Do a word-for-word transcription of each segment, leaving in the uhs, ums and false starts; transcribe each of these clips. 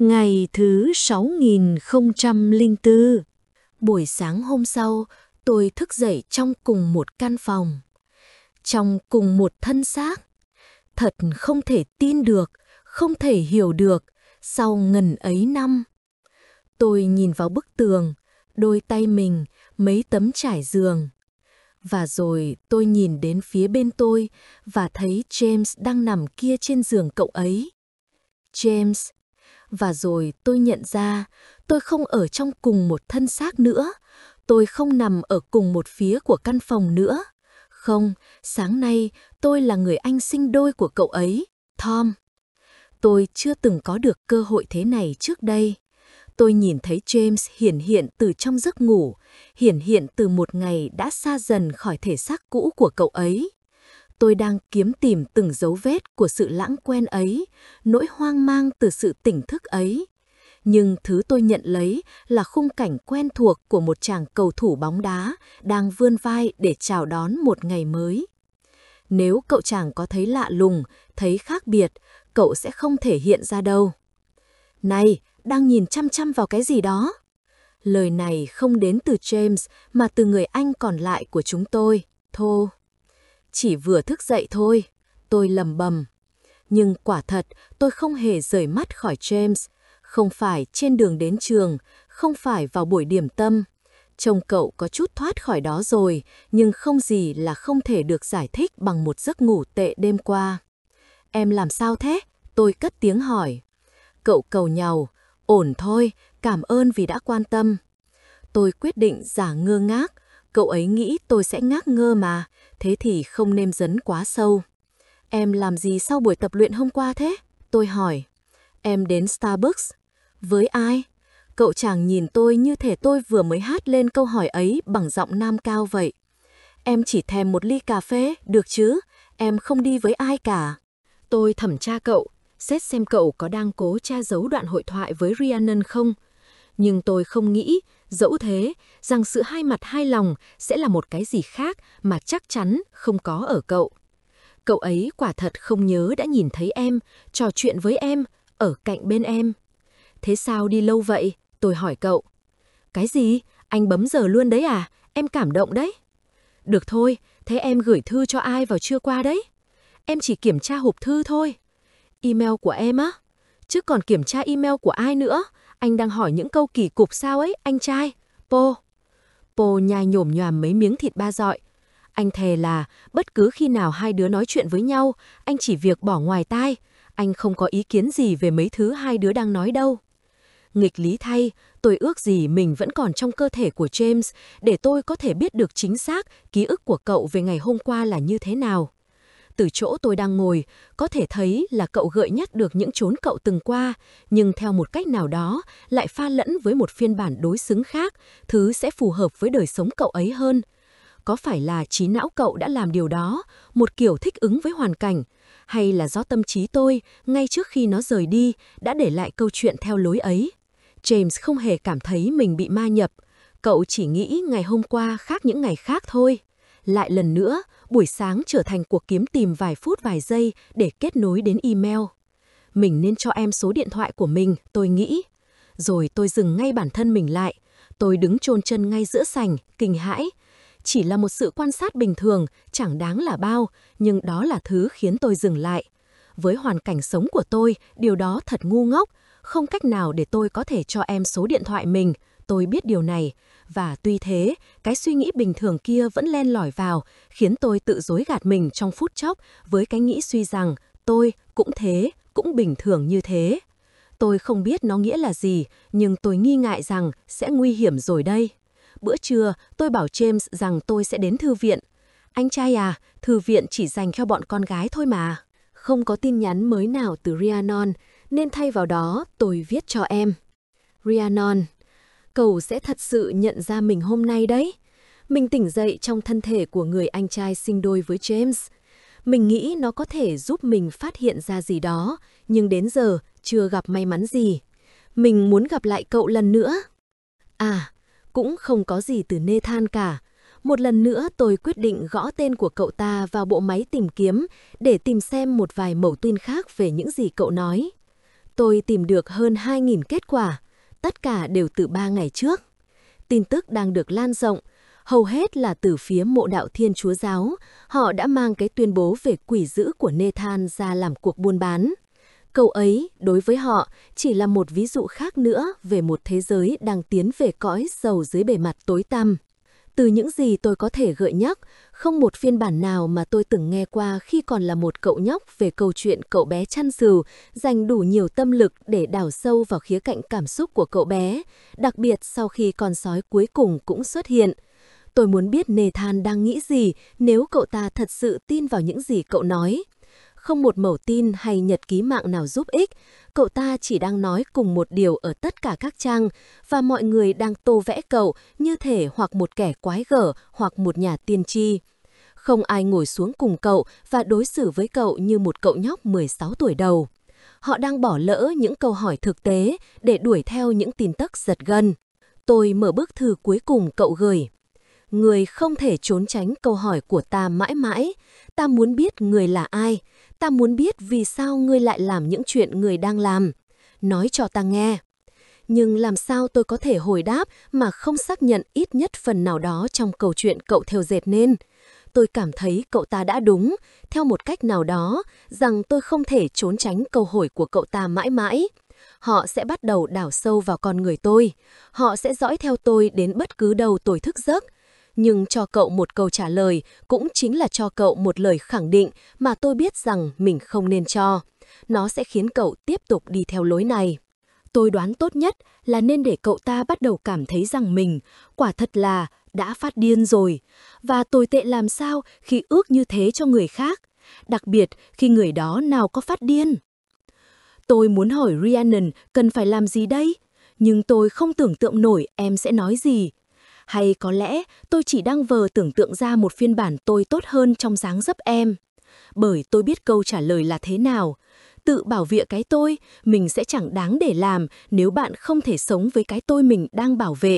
Ngày thứ sáu nghìn không trăm lẻ bốn. Buổi sáng hôm sau, tôi thức dậy trong cùng một căn phòng, trong cùng một thân xác. Thật không thể tin được, không thể hiểu được, sau ngần ấy năm. Tôi nhìn vào bức tường, đôi tay mình, mấy tấm trải giường. Và rồi tôi nhìn đến phía bên tôi và thấy James đang nằm kia trên giường cậu ấy. James. Và rồi tôi nhận ra tôi không ở trong cùng một thân xác nữa. Tôi không nằm ở cùng một phía của căn phòng nữa. Không, sáng nay tôi là người anh sinh đôi của cậu ấy, Tom. Tôi chưa từng có được cơ hội thế này trước đây. Tôi nhìn thấy James hiển hiện từ trong giấc ngủ, hiển hiện từ một ngày đã xa dần khỏi thể xác cũ của cậu ấy. Tôi đang kiếm tìm từng dấu vết của sự lãng quên ấy, nỗi hoang mang từ sự tỉnh thức ấy. Nhưng thứ tôi nhận lấy là khung cảnh quen thuộc của một chàng cầu thủ bóng đá đang vươn vai để chào đón một ngày mới. Nếu cậu chàng có thấy lạ lùng, thấy khác biệt, cậu sẽ không thể hiện ra đâu. Này, đang nhìn chăm chăm vào cái gì đó? Lời này không đến từ James mà từ người anh còn lại của chúng tôi, Thô. Chỉ vừa thức dậy thôi, tôi lầm bầm. Nhưng quả thật, tôi không hề rời mắt khỏi James. Không phải trên đường đến trường, không phải vào buổi điểm tâm. Trông cậu có chút thoát khỏi đó rồi, nhưng không gì là không thể được giải thích bằng một giấc ngủ tệ đêm qua. Em làm sao thế? Tôi cất tiếng hỏi. Cậu cầu nhàu, ổn thôi, cảm ơn vì đã quan tâm. Tôi quyết định giả ngơ ngác. Cậu ấy nghĩ tôi sẽ ngác ngơ mà, thế thì không nên dấn quá sâu. Em làm gì sau buổi tập luyện hôm qua thế? Tôi hỏi. Em đến Starbucks. Với ai? Cậu chàng nhìn tôi như thể tôi vừa mới hát lên câu hỏi ấy bằng giọng nam cao vậy. Em chỉ thèm một ly cà phê, được chứ? Em không đi với ai cả. Tôi thẩm tra cậu, xét xem cậu có đang cố tra giấu đoạn hội thoại với Rhiannon không. Nhưng tôi không nghĩ, dẫu thế, rằng sự hai mặt hai lòng sẽ là một cái gì khác mà chắc chắn không có ở cậu. Cậu ấy quả thật không nhớ đã nhìn thấy em, trò chuyện với em, ở cạnh bên em. Thế sao đi lâu vậy? Tôi hỏi cậu. Cái gì? Anh bấm giờ luôn đấy à? Em cảm động đấy. Được thôi, thế em gửi thư cho ai vào trưa qua đấy? Em chỉ kiểm tra hộp thư thôi. Email của em á? Chứ còn kiểm tra email của ai nữa? Anh đang hỏi những câu kỳ cục sao ấy, anh trai? Po. Po nhai nhổm nhoàm mấy miếng thịt ba dọi. Anh thề là bất cứ khi nào hai đứa nói chuyện với nhau, anh chỉ việc bỏ ngoài tai. Anh không có ý kiến gì về mấy thứ hai đứa đang nói đâu. Nghịch lý thay, tôi ước gì mình vẫn còn trong cơ thể của James để tôi có thể biết được chính xác ký ức của cậu về ngày hôm qua là như thế nào. Từ chỗ tôi đang ngồi, có thể thấy là cậu gợi nhắc được những chốn cậu từng qua, nhưng theo một cách nào đó lại pha lẫn với một phiên bản đối xứng khác, thứ sẽ phù hợp với đời sống cậu ấy hơn. Có phải là trí não cậu đã làm điều đó, một kiểu thích ứng với hoàn cảnh, hay là do tâm trí tôi, ngay trước khi nó rời đi, đã để lại câu chuyện theo lối ấy? James không hề cảm thấy mình bị ma nhập, cậu chỉ nghĩ ngày hôm qua khác những ngày khác thôi. Lại lần nữa, buổi sáng trở thành cuộc kiếm tìm vài phút vài giây để kết nối đến email. Mình nên cho em số điện thoại của mình, tôi nghĩ. Rồi tôi dừng ngay bản thân mình lại. Tôi đứng chôn chân ngay giữa sảnh, kinh hãi. Chỉ là một sự quan sát bình thường, chẳng đáng là bao, nhưng đó là thứ khiến tôi dừng lại. Với hoàn cảnh sống của tôi, điều đó thật ngu ngốc. Không cách nào để tôi có thể cho em số điện thoại mình, tôi biết điều này. Và tuy thế, cái suy nghĩ bình thường kia vẫn len lỏi vào, khiến tôi tự dối gạt mình trong phút chốc với cái nghĩ suy rằng tôi cũng thế, cũng bình thường như thế. Tôi không biết nó nghĩa là gì, nhưng tôi nghi ngại rằng sẽ nguy hiểm rồi đây. Bữa trưa, tôi bảo James rằng tôi sẽ đến thư viện. Anh trai à, thư viện chỉ dành cho bọn con gái thôi mà. Không có tin nhắn mới nào từ Rhiannon, nên thay vào đó tôi viết cho em. Rhiannon, cậu sẽ thật sự nhận ra mình hôm nay đấy. Mình tỉnh dậy trong thân thể của người anh trai sinh đôi với James. Mình nghĩ nó có thể giúp mình phát hiện ra gì đó, nhưng đến giờ chưa gặp may mắn gì. Mình muốn gặp lại cậu lần nữa. À, cũng không có gì từ Nathan cả. Một lần nữa tôi quyết định gõ tên của cậu ta vào bộ máy tìm kiếm để tìm xem một vài mẩu tin khác về những gì cậu nói. Tôi tìm được hơn hai nghìn kết quả, tất cả đều từ ba ngày trước. Tin tức đang được lan rộng, hầu hết là từ phía mộ đạo Thiên Chúa Giáo. Họ đã mang cái tuyên bố về quỷ dữ của Nathan ra làm cuộc buôn bán. Câu ấy, đối với họ, chỉ là một ví dụ khác nữa về một thế giới đang tiến về cõi sầu dưới bề mặt tối tăm. Từ những gì tôi có thể gợi nhắc, không một phiên bản nào mà tôi từng nghe qua khi còn là một cậu nhóc về câu chuyện cậu bé chăn sừu dành đủ nhiều tâm lực để đào sâu vào khía cạnh cảm xúc của cậu bé, đặc biệt sau khi con sói cuối cùng cũng xuất hiện. Tôi muốn biết Nathan đang nghĩ gì nếu cậu ta thật sự tin vào những gì cậu nói. Không một mẩu tin hay nhật ký mạng nào giúp ích, cậu ta chỉ đang nói cùng một điều ở tất cả các trang, và mọi người đang tô vẽ cậu như thể hoặc một kẻ quái gở hoặc một nhà tiên tri. Không ai ngồi xuống cùng cậu và đối xử với cậu như một cậu nhóc mười sáu tuổi đầu. Họ đang bỏ lỡ những câu hỏi thực tế để đuổi theo những tin tức giật gân. Tôi mở bức thư cuối cùng cậu gửi. Người không thể trốn tránh câu hỏi của ta mãi mãi. Ta muốn biết người là ai. Ta muốn biết vì sao ngươi lại làm những chuyện người đang làm. Nói cho ta nghe. Nhưng làm sao tôi có thể hồi đáp mà không xác nhận ít nhất phần nào đó trong câu chuyện cậu thêu dệt nên? Tôi cảm thấy cậu ta đã đúng, theo một cách nào đó, rằng tôi không thể trốn tránh câu hỏi của cậu ta mãi mãi. Họ sẽ bắt đầu đào sâu vào con người tôi. Họ sẽ dõi theo tôi đến bất cứ đâu tôi thức giấc. Nhưng cho cậu một câu trả lời cũng chính là cho cậu một lời khẳng định mà tôi biết rằng mình không nên cho. Nó sẽ khiến cậu tiếp tục đi theo lối này. Tôi đoán tốt nhất là nên để cậu ta bắt đầu cảm thấy rằng mình, quả thật là, đã phát điên rồi. Và tồi tệ làm sao khi ước như thế cho người khác, đặc biệt khi người đó nào có phát điên. Tôi muốn hỏi Rhiannon cần phải làm gì đây, nhưng tôi không tưởng tượng nổi em sẽ nói gì. Hay có lẽ tôi chỉ đang vờ tưởng tượng ra một phiên bản tôi tốt hơn trong dáng dấp em. Bởi tôi biết câu trả lời là thế nào. Tự bảo vệ cái tôi, mình sẽ chẳng đáng để làm nếu bạn không thể sống với cái tôi mình đang bảo vệ.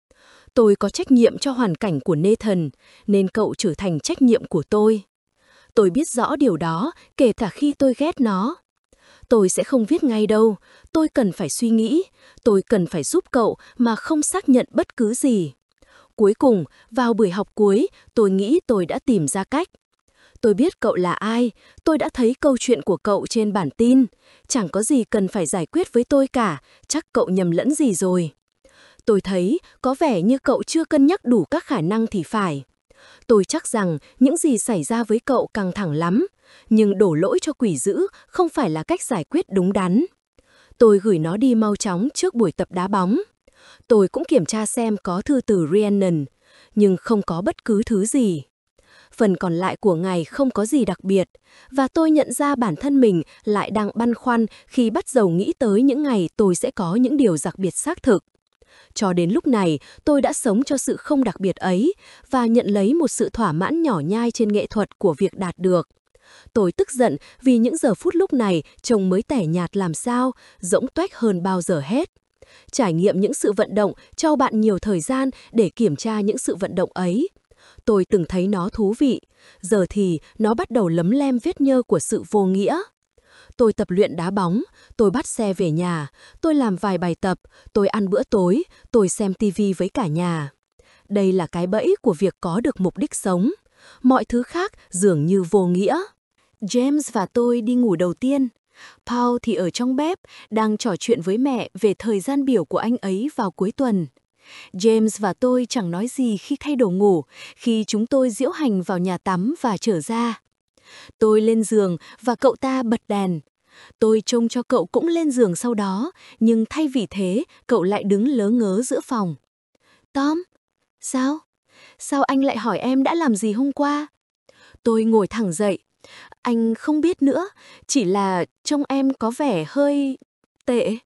Tôi có trách nhiệm cho hoàn cảnh của Nathan, nên cậu trở thành trách nhiệm của tôi. Tôi biết rõ điều đó, kể cả khi tôi ghét nó. Tôi sẽ không viết ngay đâu, tôi cần phải suy nghĩ, tôi cần phải giúp cậu mà không xác nhận bất cứ gì. Cuối cùng, vào buổi học cuối, tôi nghĩ tôi đã tìm ra cách. Tôi biết cậu là ai, tôi đã thấy câu chuyện của cậu trên bản tin. Chẳng có gì cần phải giải quyết với tôi cả, chắc cậu nhầm lẫn gì rồi. Tôi thấy có vẻ như cậu chưa cân nhắc đủ các khả năng thì phải. Tôi chắc rằng những gì xảy ra với cậu căng thẳng lắm, nhưng đổ lỗi cho quỷ dữ không phải là cách giải quyết đúng đắn. Tôi gửi nó đi mau chóng trước buổi tập đá bóng. Tôi cũng kiểm tra xem có thư từ Rhiannon, nhưng không có bất cứ thứ gì. Phần còn lại của ngày không có gì đặc biệt, và tôi nhận ra bản thân mình lại đang băn khoăn khi bắt đầu nghĩ tới những ngày tôi sẽ có những điều đặc biệt xác thực. Cho đến lúc này, tôi đã sống cho sự không đặc biệt ấy và nhận lấy một sự thỏa mãn nhỏ nhai trên nghệ thuật của việc đạt được. Tôi tức giận vì những giờ phút lúc này trông mới tẻ nhạt làm sao, rỗng tuếch hơn bao giờ hết. Trải nghiệm những sự vận động cho bạn nhiều thời gian để kiểm tra những sự vận động ấy. Tôi từng thấy nó thú vị, giờ thì nó bắt đầu lấm lem vết nhơ của sự vô nghĩa. Tôi tập luyện đá bóng, tôi bắt xe về nhà, tôi làm vài bài tập, tôi ăn bữa tối, tôi xem tivi với cả nhà. Đây là cái bẫy của việc có được mục đích sống. Mọi thứ khác dường như vô nghĩa. James và tôi đi ngủ đầu tiên. Paul thì ở trong bếp, đang trò chuyện với mẹ về thời gian biểu của anh ấy vào cuối tuần. James và tôi chẳng nói gì khi thay đồ ngủ, khi chúng tôi diễu hành vào nhà tắm và trở ra. Tôi lên giường và cậu ta bật đèn. Tôi trông cho cậu cũng lên giường sau đó, nhưng thay vì thế, cậu lại đứng lớ ngớ giữa phòng. Tom, sao? Sao anh lại hỏi em đã làm gì hôm qua? Tôi ngồi thẳng dậy. Anh không biết nữa, chỉ là trông em có vẻ hơi tệ.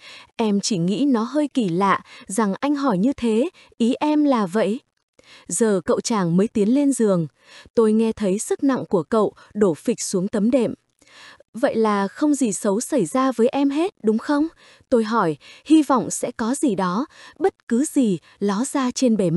Em chỉ nghĩ nó hơi kỳ lạ rằng anh hỏi như thế, ý em là vậy. Giờ cậu chàng mới tiến lên giường. Tôi nghe thấy sức nặng của cậu đổ phịch xuống tấm đệm. Vậy là không gì xấu xảy ra với em hết, đúng không? Tôi hỏi, hy vọng sẽ có gì đó, bất cứ gì, ló ra trên bề mặt.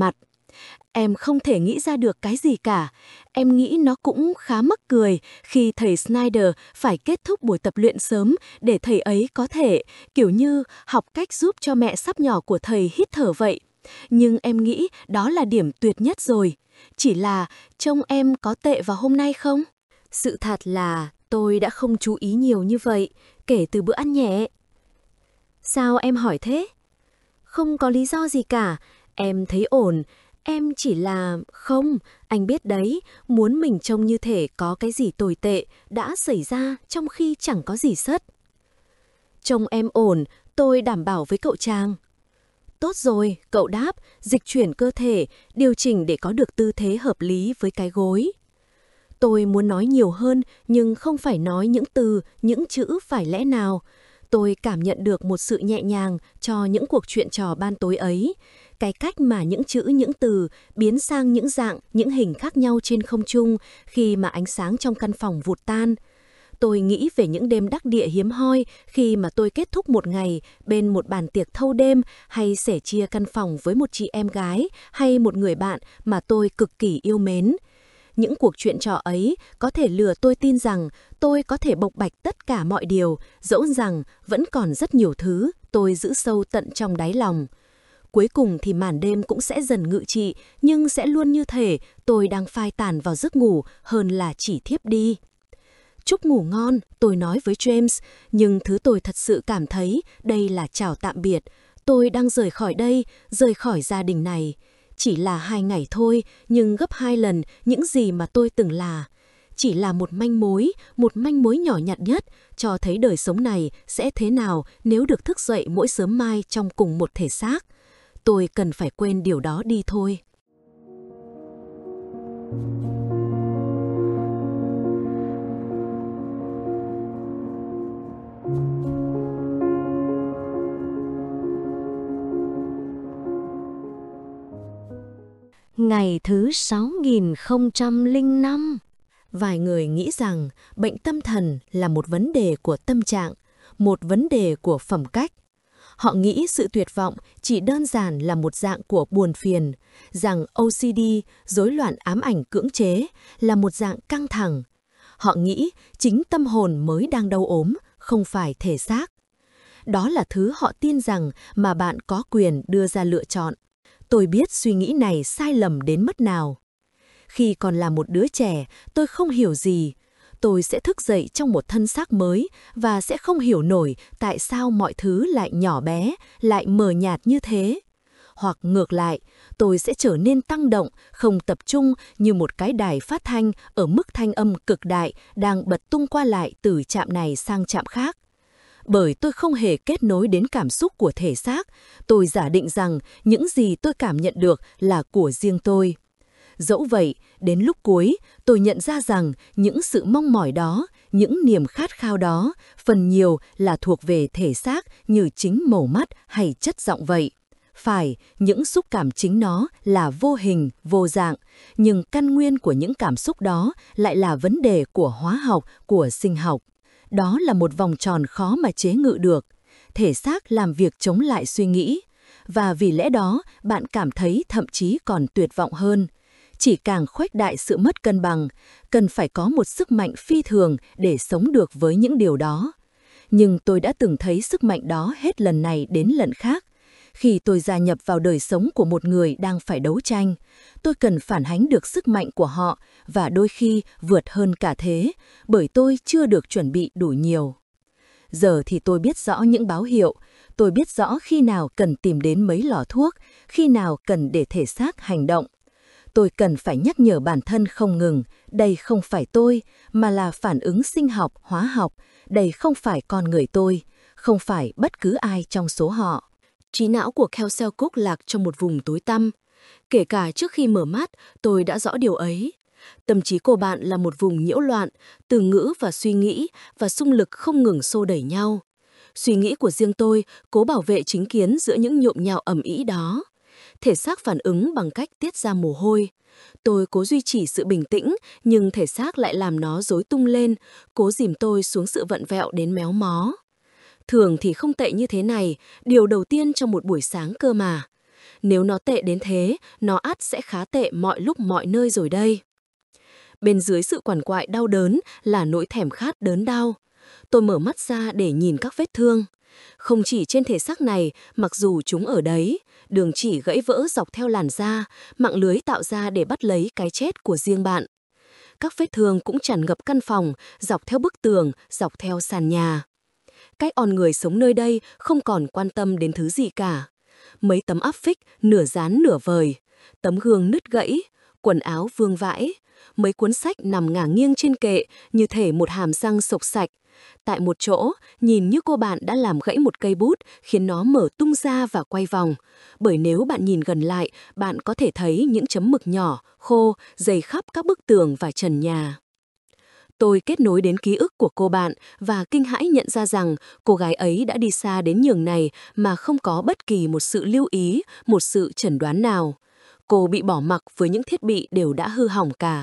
Em không thể nghĩ ra được cái gì cả. Em nghĩ nó cũng khá mắc cười khi thầy Snyder phải kết thúc buổi tập luyện sớm để thầy ấy có thể, kiểu như, học cách giúp cho mẹ sắp nhỏ của thầy hít thở vậy. Nhưng em nghĩ đó là điểm tuyệt nhất rồi. Chỉ là trông em có tệ vào hôm nay không? Sự thật là tôi đã không chú ý nhiều như vậy kể từ bữa ăn nhẹ. Sao em hỏi thế? Không có lý do gì cả. Em thấy ổn. Em chỉ là... Không, anh biết đấy, muốn mình trông như thể có cái gì tồi tệ đã xảy ra trong khi chẳng có gì sất. Trông em ổn, tôi đảm bảo với cậu chàng. Tốt rồi, cậu đáp, dịch chuyển cơ thể, điều chỉnh để có được tư thế hợp lý với cái gối. Tôi muốn nói nhiều hơn, nhưng không phải nói những từ, những chữ phải lẽ nào. Tôi cảm nhận được một sự nhẹ nhàng cho những cuộc chuyện trò ban tối ấy. Cái cách mà những chữ, những từ biến sang những dạng, những hình khác nhau trên không trung khi mà ánh sáng trong căn phòng vụt tan. Tôi nghĩ về những đêm đắc địa hiếm hoi khi mà tôi kết thúc một ngày bên một bàn tiệc thâu đêm hay sẻ chia căn phòng với một chị em gái hay một người bạn mà tôi cực kỳ yêu mến. Những cuộc chuyện trò ấy có thể lừa tôi tin rằng tôi có thể bộc bạch tất cả mọi điều, dẫu rằng vẫn còn rất nhiều thứ tôi giữ sâu tận trong đáy lòng. Cuối cùng thì màn đêm cũng sẽ dần ngự trị, nhưng sẽ luôn như thể tôi đang phai tàn vào giấc ngủ hơn là chỉ thiếp đi. Chúc ngủ ngon, tôi nói với James, nhưng thứ tôi thật sự cảm thấy đây là chào tạm biệt. Tôi đang rời khỏi đây, rời khỏi gia đình này. Chỉ là hai ngày thôi, nhưng gấp hai lần những gì mà tôi từng là. Chỉ là một manh mối, một manh mối nhỏ nhặt nhất, cho thấy đời sống này sẽ thế nào nếu được thức dậy mỗi sớm mai trong cùng một thể xác. Tôi cần phải quên điều đó đi thôi. Ngày thứ sáu nghìn không trăm lẻ năm. Vài người nghĩ rằng bệnh tâm thần là một vấn đề của tâm trạng, một vấn đề của phẩm cách. Họ nghĩ sự tuyệt vọng chỉ đơn giản là một dạng của buồn phiền, rằng ô xê đê, rối loạn ám ảnh cưỡng chế, là một dạng căng thẳng. Họ nghĩ chính tâm hồn mới đang đau ốm, không phải thể xác. Đó là thứ họ tin rằng mà bạn có quyền đưa ra lựa chọn. Tôi biết suy nghĩ này sai lầm đến mức nào. Khi còn là một đứa trẻ, tôi không hiểu gì. Tôi sẽ thức dậy trong một thân xác mới và sẽ không hiểu nổi tại sao mọi thứ lại nhỏ bé, lại mờ nhạt như thế. Hoặc ngược lại, tôi sẽ trở nên tăng động, không tập trung như một cái đài phát thanh ở mức thanh âm cực đại đang bật tung qua lại từ trạm này sang trạm khác. Bởi tôi không hề kết nối đến cảm xúc của thể xác, tôi giả định rằng những gì tôi cảm nhận được là của riêng tôi. Dẫu vậy, đến lúc cuối, tôi nhận ra rằng những sự mong mỏi đó, những niềm khát khao đó, phần nhiều là thuộc về thể xác như chính màu mắt hay chất giọng vậy. Phải, những xúc cảm chính nó là vô hình, vô dạng, nhưng căn nguyên của những cảm xúc đó lại là vấn đề của hóa học, của sinh học. Đó là một vòng tròn khó mà chế ngự được. Thể xác làm việc chống lại suy nghĩ. Và vì lẽ đó, bạn cảm thấy thậm chí còn tuyệt vọng hơn. Chỉ càng khuếch đại sự mất cân bằng, cần phải có một sức mạnh phi thường để sống được với những điều đó. Nhưng tôi đã từng thấy sức mạnh đó hết lần này đến lần khác. Khi tôi gia nhập vào đời sống của một người đang phải đấu tranh, tôi cần phản ánh được sức mạnh của họ và đôi khi vượt hơn cả thế, bởi tôi chưa được chuẩn bị đủ nhiều. Giờ thì tôi biết rõ những báo hiệu, tôi biết rõ khi nào cần tìm đến mấy lọ thuốc, khi nào cần để thể xác hành động. Tôi cần phải nhắc nhở bản thân không ngừng, đây không phải tôi, mà là phản ứng sinh học, hóa học, đây không phải con người tôi, không phải bất cứ ai trong số họ. Trí não của Kelsey Cook lạc trong một vùng tối tăm. Kể cả trước khi mở mắt, tôi đã rõ điều ấy. Tâm trí của bạn là một vùng nhiễu loạn, từ ngữ và suy nghĩ và xung lực không ngừng xô đẩy nhau. Suy nghĩ của riêng tôi cố bảo vệ chính kiến giữa những nhộm nhạo ầm ĩ đó. Thể xác phản ứng bằng cách tiết ra mồ hôi. Tôi cố duy trì sự bình tĩnh, nhưng thể xác lại làm nó rối tung lên, cố dìm tôi xuống sự vặn vẹo đến méo mó. Thường thì không tệ như thế này, điều đầu tiên trong một buổi sáng cơ mà. Nếu nó tệ đến thế, nó ắt sẽ khá tệ mọi lúc mọi nơi rồi đây. Bên dưới sự quằn quại đau đớn là nỗi thèm khát đớn đau. Tôi mở mắt ra để nhìn các vết thương. Không chỉ trên thể xác này, mặc dù chúng ở đấy, đường chỉ gãy vỡ dọc theo làn da, mạng lưới tạo ra để bắt lấy cái chết của riêng bạn. Các vết thương cũng tràn ngập căn phòng, dọc theo bức tường, dọc theo sàn nhà. Cái on người sống nơi đây không còn quan tâm đến thứ gì cả. Mấy tấm áp phích, nửa dán nửa vời, tấm gương nứt gãy, quần áo vương vãi, mấy cuốn sách nằm ngả nghiêng trên kệ như thể một hàm răng sộc sạch. Tại một chỗ, nhìn như cô bạn đã làm gãy một cây bút, khiến nó mở tung ra và quay vòng. Bởi nếu bạn nhìn gần lại, bạn có thể thấy những chấm mực nhỏ, khô, dày khắp các bức tường và trần nhà. Tôi kết nối đến ký ức của cô bạn và kinh hãi nhận ra rằng cô gái ấy đã đi xa đến nhường này mà không có bất kỳ một sự lưu ý, một sự chẩn đoán nào. Cô bị bỏ mặc với những thiết bị đều đã hư hỏng cả.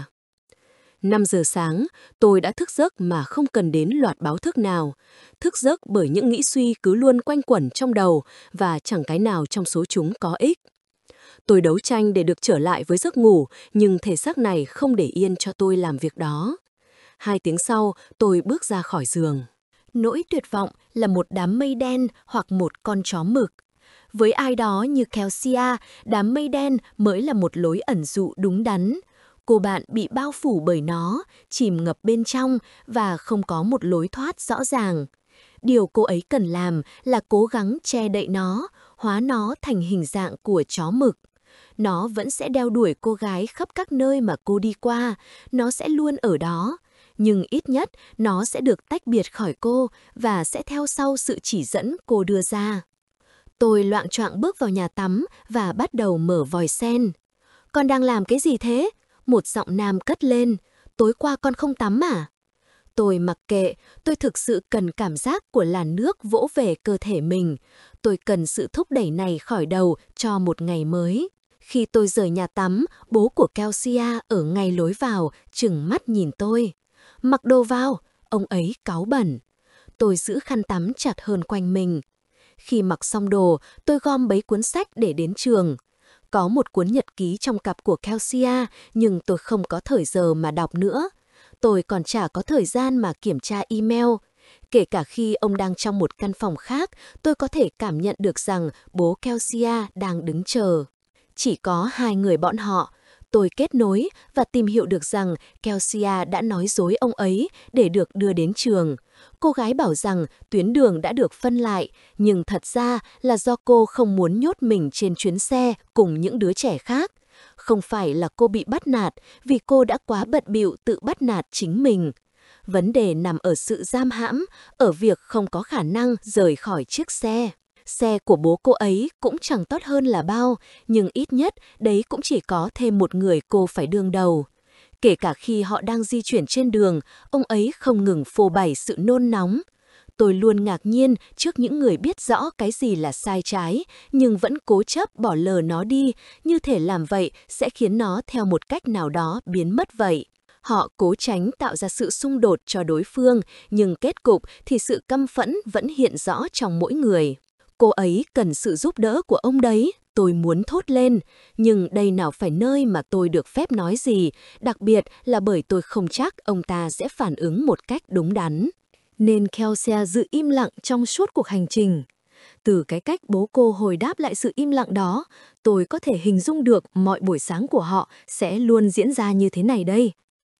năm giờ sáng, tôi đã thức giấc mà không cần đến loạt báo thức nào. Thức giấc bởi những nghĩ suy cứ luôn quanh quẩn trong đầu và chẳng cái nào trong số chúng có ích. Tôi đấu tranh để được trở lại với giấc ngủ, nhưng thể xác này không để yên cho tôi làm việc đó. Hai tiếng sau, tôi bước ra khỏi giường. Nỗi tuyệt vọng là một đám mây đen hoặc một con chó mực. Với ai đó như Kelsea, đám mây đen mới là một lối ẩn dụ đúng đắn. Cô bạn bị bao phủ bởi nó, chìm ngập bên trong và không có một lối thoát rõ ràng. Điều cô ấy cần làm là cố gắng che đậy nó, hóa nó thành hình dạng của chó mực. Nó vẫn sẽ đeo đuổi cô gái khắp các nơi mà cô đi qua, nó sẽ luôn ở đó. Nhưng ít nhất nó sẽ được tách biệt khỏi cô và sẽ theo sau sự chỉ dẫn cô đưa ra. Tôi loạng choạng bước vào nhà tắm và bắt đầu mở vòi sen. Con đang làm cái gì thế? Một giọng nam cất lên. Tối qua con không tắm à? Tôi mặc kệ, tôi thực sự cần cảm giác của làn nước vỗ về cơ thể mình. Tôi cần sự thúc đẩy này khỏi đầu cho một ngày mới. Khi tôi rời nhà tắm, bố của Kelsea ở ngay lối vào, trừng mắt nhìn tôi. Mặc đồ vào, ông ấy cáu bẩn. Tôi giữ khăn tắm chặt hơn quanh mình. Khi mặc xong đồ, tôi gom bấy cuốn sách để đến trường. Có một cuốn nhật ký trong cặp của Kelsea, nhưng tôi không có thời giờ mà đọc nữa. Tôi còn chả có thời gian mà kiểm tra email. Kể cả khi ông đang trong một căn phòng khác, tôi có thể cảm nhận được rằng bố Kelsea đang đứng chờ. Chỉ có hai người bọn họ. Tôi kết nối và tìm hiểu được rằng Kelsea đã nói dối ông ấy để được đưa đến trường. Cô gái bảo rằng tuyến đường đã được phân lại, nhưng thật ra là do cô không muốn nhốt mình trên chuyến xe cùng những đứa trẻ khác. Không phải là cô bị bắt nạt, vì cô đã quá bận bịu tự bắt nạt chính mình. Vấn đề nằm ở sự giam hãm, ở việc không có khả năng rời khỏi chiếc xe. Xe của bố cô ấy cũng chẳng tốt hơn là bao, nhưng ít nhất đấy cũng chỉ có thêm một người cô phải đương đầu. Kể cả khi họ đang di chuyển trên đường, ông ấy không ngừng phô bày sự nôn nóng. Tôi luôn ngạc nhiên trước những người biết rõ cái gì là sai trái, nhưng vẫn cố chấp bỏ lờ nó đi, như thể làm vậy sẽ khiến nó theo một cách nào đó biến mất vậy. Họ cố tránh tạo ra sự xung đột cho đối phương, nhưng kết cục thì sự căm phẫn vẫn hiện rõ trong mỗi người. Cô ấy cần sự giúp đỡ của ông đấy, tôi muốn thốt lên, nhưng đây nào phải nơi mà tôi được phép nói gì, đặc biệt là bởi tôi không chắc ông ta sẽ phản ứng một cách đúng đắn. Nên Kelsea giữ im lặng trong suốt cuộc hành trình. Từ cái cách bố cô hồi đáp lại sự im lặng đó, tôi có thể hình dung được mọi buổi sáng của họ sẽ luôn diễn ra như thế này đây.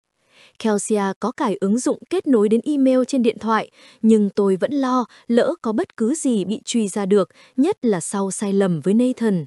Kelsea có cài ứng dụng kết nối đến email trên điện thoại, nhưng tôi vẫn lo lỡ có bất cứ gì bị truy ra được, nhất là sau sai lầm với Nathan.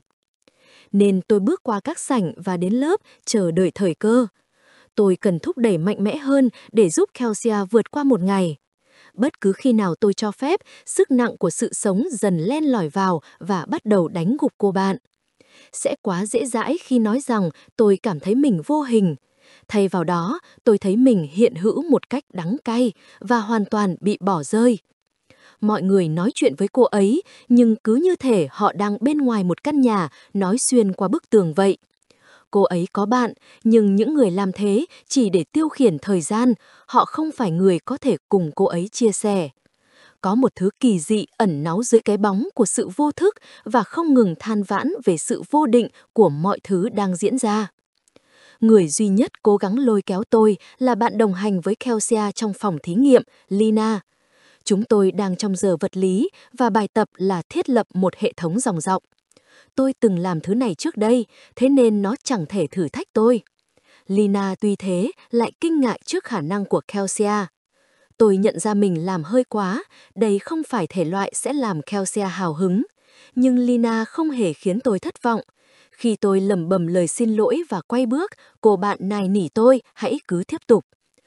Nên tôi bước qua các sảnh và đến lớp chờ đợi thời cơ. Tôi cần thúc đẩy mạnh mẽ hơn để giúp Kelsea vượt qua một ngày. Bất cứ khi nào tôi cho phép, sức nặng của sự sống dần len lỏi vào và bắt đầu đánh gục cô bạn. Sẽ quá dễ dãi khi nói rằng tôi cảm thấy mình vô hình. Thay vào đó, tôi thấy mình hiện hữu một cách đắng cay và hoàn toàn bị bỏ rơi. Mọi người nói chuyện với cô ấy, nhưng cứ như thể họ đang bên ngoài một căn nhà nói xuyên qua bức tường vậy. Cô ấy có bạn, nhưng những người làm thế chỉ để tiêu khiển thời gian, họ không phải người có thể cùng cô ấy chia sẻ. có một thứ kỳ dị ẩn náu dưới cái bóng của sự vô thức và không ngừng than vãn về sự vô định của mọi thứ đang diễn ra. Người duy nhất cố gắng lôi kéo tôi là bạn đồng hành với Kelsia trong phòng thí nghiệm, Lina. Chúng tôi đang trong giờ vật lý và bài tập là thiết lập một hệ thống dòng dọc. Tôi từng làm thứ này trước đây, thế nên nó chẳng thể thử thách tôi. Lina tuy thế lại kinh ngại trước khả năng của Kelsia. Tôi nhận ra mình làm hơi quá, đây không phải thể loại sẽ làm Kelsia hào hứng. Nhưng Lina không hề khiến tôi thất vọng. Khi tôi lẩm bẩm lời xin lỗi và quay bước, cô bạn nài nỉ tôi hãy cứ tiếp tục.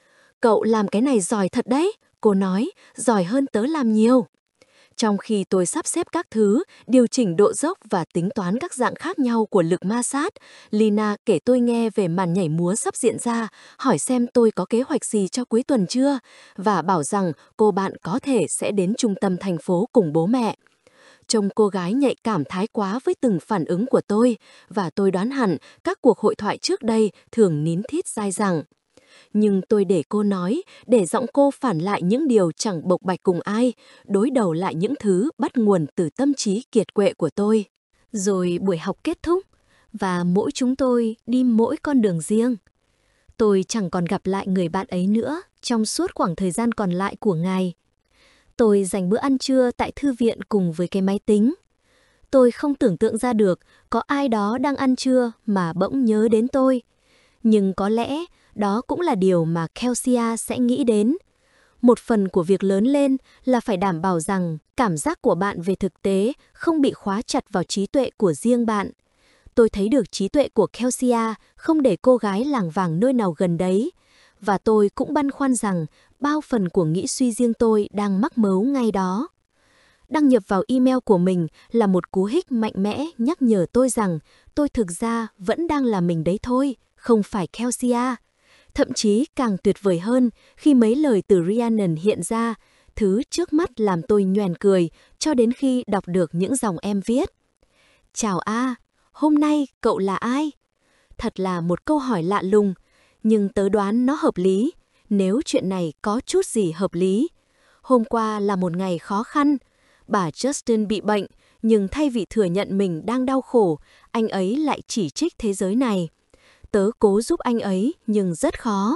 Cậu làm cái này giỏi thật đấy, cô nói, giỏi hơn tớ làm nhiều. Trong khi tôi sắp xếp các thứ, điều chỉnh độ dốc và tính toán các dạng khác nhau của lực ma sát, Lina kể tôi nghe về màn nhảy múa sắp diễn ra, hỏi xem tôi có kế hoạch gì cho cuối tuần chưa, và bảo rằng cô bạn có thể sẽ đến trung tâm thành phố cùng bố mẹ. Trông cô gái nhạy cảm thái quá với từng phản ứng của tôi, và tôi đoán hẳn các cuộc hội thoại trước đây thường nín thít dai dẳng. Nhưng tôi để cô nói, để giọng cô phản lại những điều chẳng bộc bạch cùng ai, đối đầu lại những thứ bắt nguồn từ tâm trí kiệt quệ của tôi. Rồi buổi học kết thúc, và mỗi chúng tôi đi mỗi con đường riêng. Tôi chẳng còn gặp lại người bạn ấy nữa trong suốt khoảng thời gian còn lại của ngày. Tôi dành bữa ăn trưa tại thư viện cùng với cái máy tính. Tôi không tưởng tượng ra được có ai đó đang ăn trưa mà bỗng nhớ đến tôi. Nhưng có lẽ đó cũng là điều mà Kelsia sẽ nghĩ đến. Một phần của việc lớn lên là phải đảm bảo rằng cảm giác của bạn về thực tế không bị khóa chặt vào trí tuệ của riêng bạn. Tôi thấy được trí tuệ của Kelsia không để cô gái lảng vảng nơi nào gần đấy. Và tôi cũng băn khoăn rằng bao phần của nghĩ suy riêng tôi đang mắc mấu ngay đó. Đăng nhập vào email của mình là một cú hích mạnh mẽ nhắc nhở tôi rằng tôi thực ra vẫn đang là mình đấy thôi, không phải Kelsia. Thậm chí càng tuyệt vời hơn khi mấy lời từ Rhiannon hiện ra, thứ trước mắt làm tôi nhoẻn cười cho đến khi đọc được những dòng em viết. Chào A, hôm nay cậu là ai? Thật là một câu hỏi lạ lùng, nhưng tớ đoán nó hợp lý, nếu chuyện này có chút gì hợp lý. Hôm qua là một ngày khó khăn. Bà Justin bị bệnh, nhưng thay vì thừa nhận mình đang đau khổ, anh ấy lại chỉ trích thế giới này. Tớ cố giúp anh ấy, nhưng rất khó.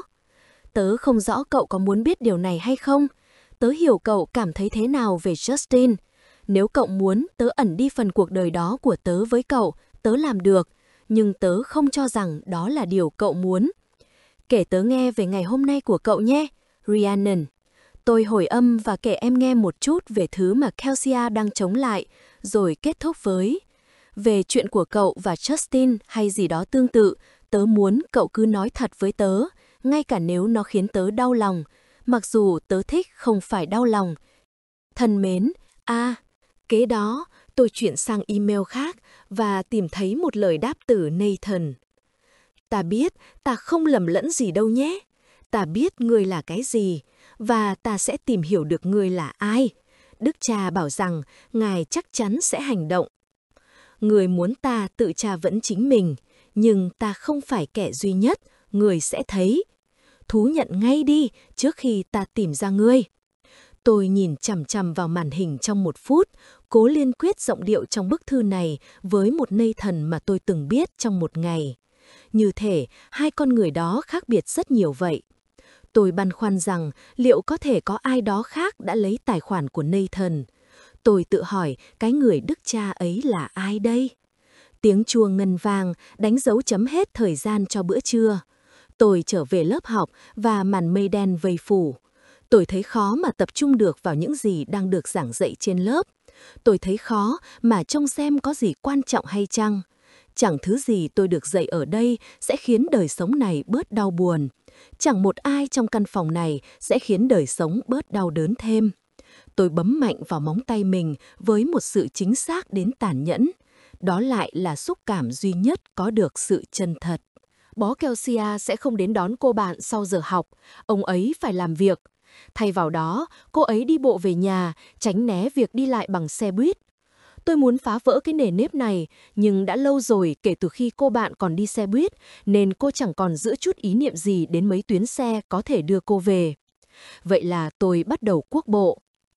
Tớ không rõ cậu có muốn biết điều này hay không. Tớ hiểu cậu cảm thấy thế nào về Justin. Nếu cậu muốn tớ ẩn đi phần cuộc đời đó của tớ với cậu, tớ làm được, nhưng tớ không cho rằng đó là điều cậu muốn. Kể tớ nghe về ngày hôm nay của cậu nhé, Rhiannon. Tôi hồi âm và kể em nghe một chút về thứ mà Kelsia đang chống lại, rồi kết thúc với về chuyện của cậu và Justin hay gì đó tương tự. Tớ muốn cậu cứ nói thật với tớ, ngay cả nếu nó khiến tớ đau lòng, mặc dù tớ thích không phải đau lòng. Thân mến, A. Kế đó, tôi chuyển sang email khác và tìm thấy một lời đáp từ Nathan. Ta biết ta không lầm lẫn gì đâu nhé. Ta biết ngươi là cái gì, và ta sẽ tìm hiểu được ngươi là ai. Đức cha bảo rằng Ngài chắc chắn sẽ hành động. Người muốn ta tự tra vấn chính mình, nhưng ta không phải kẻ duy nhất, người sẽ thấy. Thú nhận ngay đi trước khi ta tìm ra ngươi. Tôi nhìn chằm chằm vào màn hình trong một phút, cố liên quyết giọng điệu trong bức thư này với một Nathan mà tôi từng biết trong một ngày. Như thể hai con người đó khác biệt rất nhiều vậy. Tôi băn khoăn rằng liệu có thể có ai đó khác đã lấy tài khoản của Nathan. Tôi tự hỏi cái người đức cha ấy là ai đây? Tiếng chuông ngân vang đánh dấu chấm hết thời gian cho bữa trưa. Tôi trở về lớp học và màn mây đen vây phủ. Tôi thấy khó mà tập trung được vào những gì đang được giảng dạy trên lớp. Tôi thấy khó mà trông xem có gì quan trọng hay chăng. Chẳng thứ gì tôi được dạy ở đây sẽ khiến đời sống này bớt đau buồn. Chẳng một ai trong căn phòng này sẽ khiến đời sống bớt đau đớn thêm. Tôi bấm mạnh vào móng tay mình với một sự chính xác đến tàn nhẫn. Đó lại là xúc cảm duy nhất có được sự chân thật. Bó Kelsia sẽ không đến đón cô bạn sau giờ học. Ông ấy phải làm việc. Thay vào đó, cô ấy đi bộ về nhà, tránh né việc đi lại bằng xe buýt. Tôi muốn phá vỡ cái nề nếp này, nhưng đã lâu rồi kể từ khi cô bạn còn đi xe buýt, nên cô chẳng còn giữ chút ý niệm gì đến mấy tuyến xe có thể đưa cô về. Vậy là tôi bắt đầu cuốc bộ.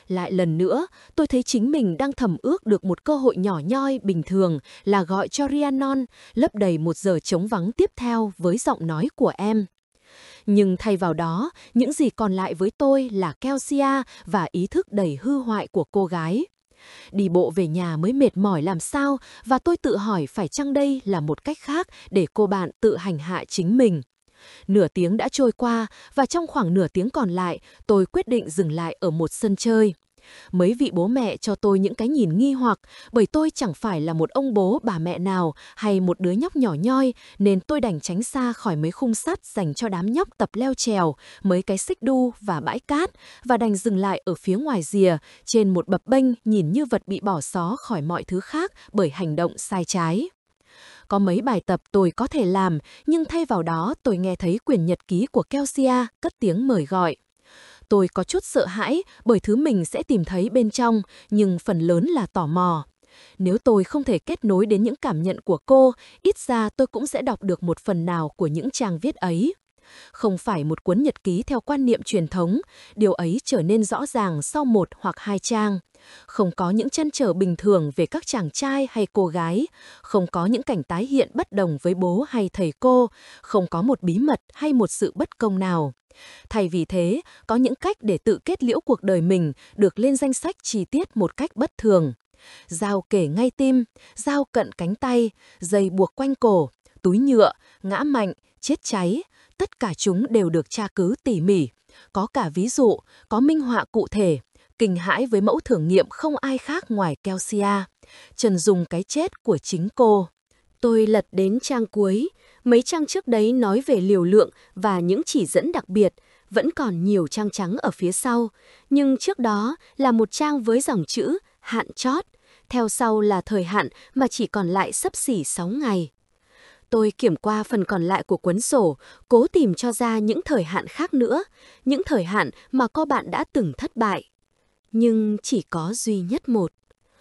Lại lần nữa, tôi thấy chính mình đang thầm ước được một cơ hội nhỏ nhoi bình thường là gọi cho Rhiannon, lấp đầy một giờ trống vắng tiếp theo với giọng nói của em. Nhưng thay vào đó, những gì còn lại với tôi là Kelsey và ý thức đầy hư hoại của cô gái. Đi bộ về nhà mới mệt mỏi làm sao, và tôi tự hỏi phải chăng đây là một cách khác để cô bạn tự hành hạ chính mình. Nửa tiếng đã trôi qua, và trong khoảng nửa tiếng còn lại, tôi quyết định dừng lại ở một sân chơi. Mấy vị bố mẹ cho tôi những cái nhìn nghi hoặc, bởi tôi chẳng phải là một ông bố bà mẹ nào hay một đứa nhóc nhỏ nhoi, nên tôi đành tránh xa khỏi mấy khung sắt dành cho đám nhóc tập leo trèo, mấy cái xích đu và bãi cát, và đành dừng lại ở phía ngoài rìa, trên một bập bênh nhìn như vật bị bỏ xó khỏi mọi thứ khác bởi hành động sai trái. Có mấy bài tập tôi có thể làm, nhưng thay vào đó tôi nghe thấy quyển nhật ký của Kelsey cất tiếng mời gọi. Tôi có chút sợ hãi bởi thứ mình sẽ tìm thấy bên trong, nhưng phần lớn là tò mò. Nếu tôi không thể kết nối đến những cảm nhận của cô, ít ra tôi cũng sẽ đọc được một phần nào của những trang viết ấy. Không phải một cuốn nhật ký theo quan niệm truyền thống, điều ấy trở nên rõ ràng sau một hoặc hai trang. Không có những trăn trở bình thường về các chàng trai hay cô gái, không có những cảnh tái hiện bất đồng với bố hay thầy cô, không có một bí mật hay một sự bất công nào. Thay vì thế, có những cách để tự kết liễu cuộc đời mình được lên danh sách chi tiết một cách bất thường. Dao kể ngay tim, dao cận cánh tay, dây buộc quanh cổ, túi nhựa, ngã mạnh, chết cháy, tất cả chúng đều được tra cứu tỉ mỉ. Có cả ví dụ, có minh họa cụ thể, kinh hãi với mẫu thử nghiệm không ai khác ngoài Kelsey, trần dùng cái chết của chính cô. Tôi lật đến trang cuối, mấy trang trước đấy nói về liều lượng và những chỉ dẫn đặc biệt, vẫn còn nhiều trang trắng ở phía sau, nhưng trước đó là một trang với dòng chữ hạn chót, theo sau là thời hạn mà chỉ còn lại xấp xỉ sáu ngày. Tôi kiểm qua phần còn lại của cuốn sổ, cố tìm cho ra những thời hạn khác nữa, những thời hạn mà cô bạn đã từng thất bại. Nhưng chỉ có duy nhất một.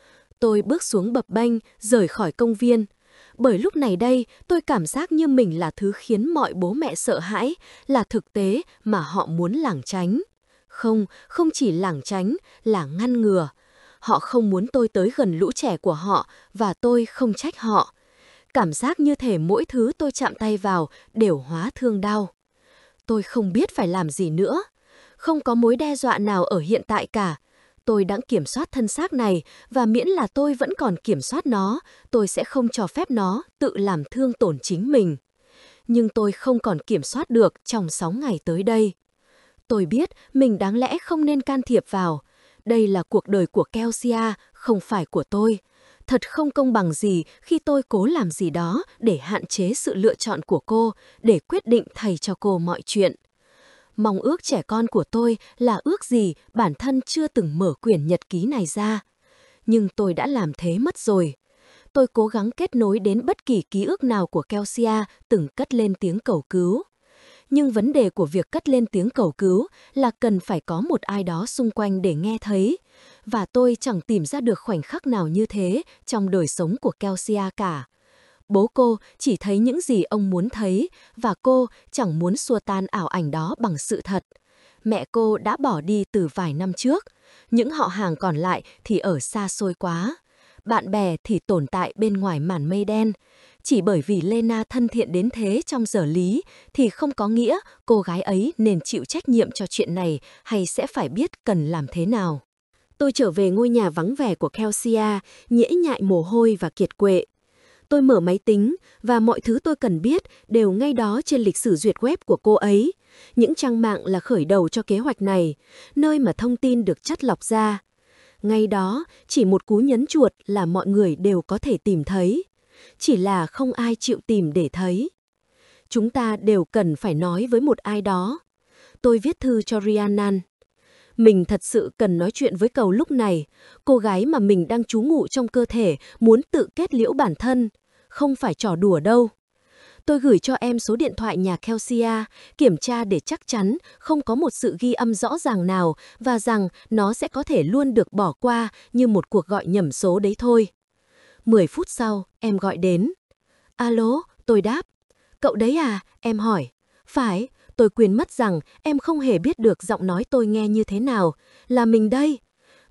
Tôi bước xuống bập bênh, rời khỏi công viên. Bởi lúc này đây, tôi cảm giác như mình là thứ khiến mọi bố mẹ sợ hãi, là thực tế mà họ muốn lảng tránh. Không, không chỉ lảng tránh, là ngăn ngừa. Họ không muốn tôi tới gần lũ trẻ của họ, và tôi không trách họ. Cảm giác như thể mỗi thứ tôi chạm tay vào đều hóa thương đau. Tôi không biết phải làm gì nữa. Không có mối đe dọa nào ở hiện tại cả. Tôi đã kiểm soát thân xác này, và miễn là tôi vẫn còn kiểm soát nó, tôi sẽ không cho phép nó tự làm thương tổn chính mình. Nhưng tôi không còn kiểm soát được trong sáu ngày tới đây. Tôi biết mình đáng lẽ không nên can thiệp vào. Đây là cuộc đời của Kelsey, không phải của tôi. Thật không công bằng gì khi tôi cố làm gì đó để hạn chế sự lựa chọn của cô, để quyết định thay cho cô mọi chuyện. Mong ước trẻ con của tôi là ước gì bản thân chưa từng mở quyển nhật ký này ra. Nhưng tôi đã làm thế mất rồi. Tôi cố gắng kết nối đến bất kỳ ký ức nào của Kelsey từng cất lên tiếng cầu cứu. Nhưng vấn đề của việc cất lên tiếng cầu cứu là cần phải có một ai đó xung quanh để nghe thấy. Và tôi chẳng tìm ra được khoảnh khắc nào như thế trong đời sống của Kelsey cả. Bố cô chỉ thấy những gì ông muốn thấy, và cô chẳng muốn xua tan ảo ảnh đó bằng sự thật. Mẹ cô đã bỏ đi từ vài năm trước, những họ hàng còn lại thì ở xa xôi quá. Bạn bè thì tồn tại bên ngoài màn mây đen. Chỉ bởi vì Lena thân thiện đến thế trong giờ lý, thì không có nghĩa cô gái ấy nên chịu trách nhiệm cho chuyện này hay sẽ phải biết cần làm thế nào. Tôi trở về ngôi nhà vắng vẻ của Kelsey, nhễ nhại mồ hôi và kiệt quệ. Tôi mở máy tính, và mọi thứ tôi cần biết đều ngay đó trên lịch sử duyệt web của cô ấy. Những trang mạng là khởi đầu cho kế hoạch này, nơi mà thông tin được chắt lọc ra. Ngay đó, chỉ một cú nhấn chuột là mọi người đều có thể tìm thấy. Chỉ là không ai chịu tìm để thấy. Chúng ta đều cần phải nói với một ai đó. Tôi viết thư cho Rhiannon. Mình thật sự cần nói chuyện với cậu lúc này, cô gái mà mình đang trú ngụ trong cơ thể muốn tự kết liễu bản thân. Không phải trò đùa đâu. Tôi gửi cho em số điện thoại nhà Kelsey, kiểm tra để chắc chắn không có một sự ghi âm rõ ràng nào, và rằng nó sẽ có thể luôn được bỏ qua như một cuộc gọi nhẩm số đấy thôi. Mười phút sau, em gọi đến. Alo, tôi đáp. Cậu đấy à? Em hỏi. Phải, tôi quên mất rằng em không hề biết được giọng nói tôi nghe như thế nào. Là mình đây.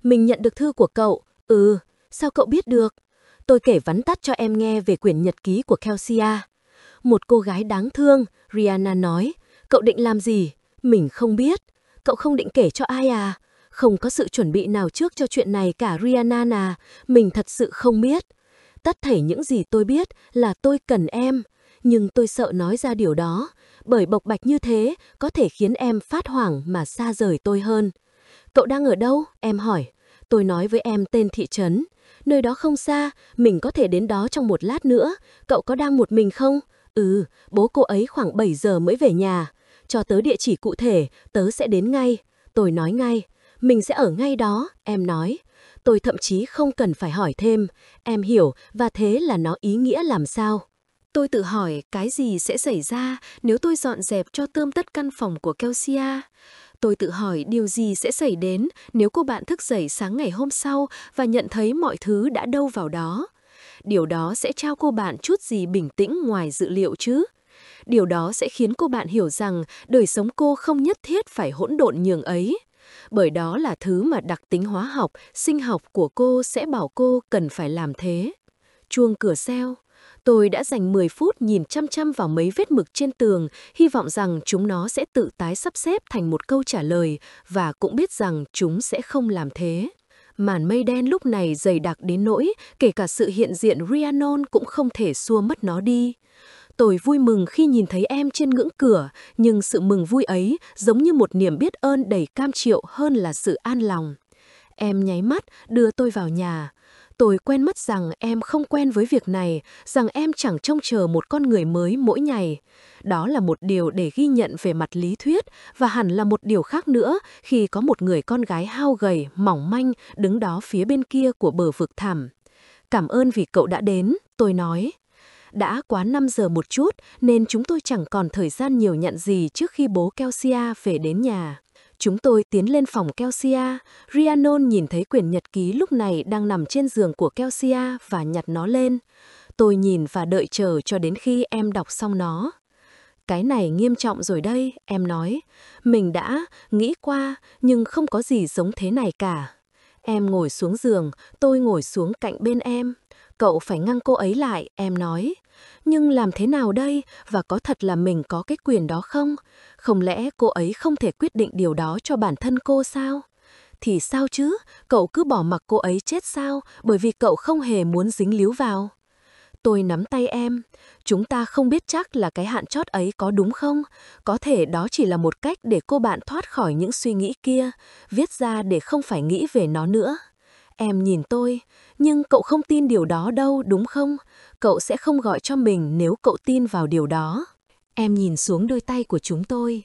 mình nhận được thư của cậu. Ừ, sao cậu biết được? Tôi kể vắn tắt cho em nghe về quyển nhật ký của Kelsey. Một cô gái đáng thương, Rihanna nói. Cậu định làm gì? Mình không biết. Cậu không định kể cho ai à? Không có sự chuẩn bị nào trước cho chuyện này cả Rihanna à, mình thật sự không biết. Tất thảy những gì tôi biết là tôi cần em, nhưng tôi sợ nói ra điều đó, bởi bộc bạch như thế có thể khiến em phát hoảng mà xa rời tôi hơn. Cậu đang ở đâu? Em hỏi. Tôi nói với em tên thị trấn. Nơi đó không xa, mình có thể đến đó trong một lát nữa. Cậu có đang một mình không? Ừ, bố cô ấy khoảng bảy giờ mới về nhà. Cho tớ địa chỉ cụ thể, tớ sẽ đến ngay. Tôi nói ngay. Mình sẽ ở ngay đó, em nói. Tôi thậm chí không cần phải hỏi thêm. Em hiểu, và thế là nó ý nghĩa làm sao? Tôi tự hỏi cái gì sẽ xảy ra nếu tôi dọn dẹp cho tươm tất căn phòng của Kelsey. Tôi tự hỏi điều gì sẽ xảy đến nếu cô bạn thức dậy sáng ngày hôm sau và nhận thấy mọi thứ đã đâu vào đó. Điều đó sẽ trao cô bạn chút gì bình tĩnh ngoài dự liệu chứ? Điều đó sẽ khiến cô bạn hiểu rằng đời sống cô không nhất thiết phải hỗn độn nhường ấy. Bởi đó là thứ mà đặc tính hóa học, sinh học của cô sẽ bảo cô cần phải làm thế. Chuông cửa reo. Tôi đã dành mười phút nhìn chăm chăm vào mấy vết mực trên tường, hy vọng rằng chúng nó sẽ tự tái sắp xếp thành một câu trả lời, và cũng biết rằng chúng sẽ không làm thế. Màn mây đen lúc này dày đặc đến nỗi, kể cả sự hiện diện Rhiannon cũng không thể xua mất nó đi. Tôi vui mừng khi nhìn thấy em trên ngưỡng cửa, nhưng sự mừng vui ấy giống như một niềm biết ơn đầy cam chịu hơn là sự an lòng. Em nháy mắt, đưa tôi vào nhà. Tôi quen mất rằng em không quen với việc này, rằng em chẳng trông chờ một con người mới mỗi ngày. Đó là một điều để ghi nhận về mặt lý thuyết, và hẳn là một điều khác nữa khi có một người con gái hao gầy, mỏng manh đứng đó phía bên kia của bờ vực thẳm. Cảm ơn vì cậu đã đến, tôi nói. Đã quá năm giờ một chút nên chúng tôi chẳng còn thời gian nhiều nhận gì trước khi bố Kelsey về đến nhà. Chúng tôi tiến lên phòng Kelsey. Rhiannon nhìn thấy quyển nhật ký lúc này đang nằm trên giường của Kelsey và nhặt nó lên. Tôi nhìn và đợi chờ cho đến khi em đọc xong nó. Cái này nghiêm trọng rồi đây, em nói. Mình đã nghĩ qua nhưng không có gì giống thế này cả. Em ngồi xuống giường, tôi ngồi xuống cạnh bên em. Cậu phải ngăn cô ấy lại, em nói. Nhưng làm thế nào đây? Và có thật là mình có cái quyền đó không? Không lẽ cô ấy không thể quyết định điều đó cho bản thân cô sao? Thì sao chứ? Cậu cứ bỏ mặc cô ấy chết sao? Bởi vì cậu không hề muốn dính líu vào. Tôi nắm tay em. Chúng ta không biết chắc là cái hạn chót ấy có đúng không? Có thể đó chỉ là một cách để cô bạn thoát khỏi những suy nghĩ kia, viết ra để không phải nghĩ về nó nữa. Em nhìn tôi, nhưng cậu không tin điều đó đâu, đúng không? Cậu sẽ không gọi cho mình nếu cậu tin vào điều đó. Em nhìn xuống đôi tay của chúng tôi.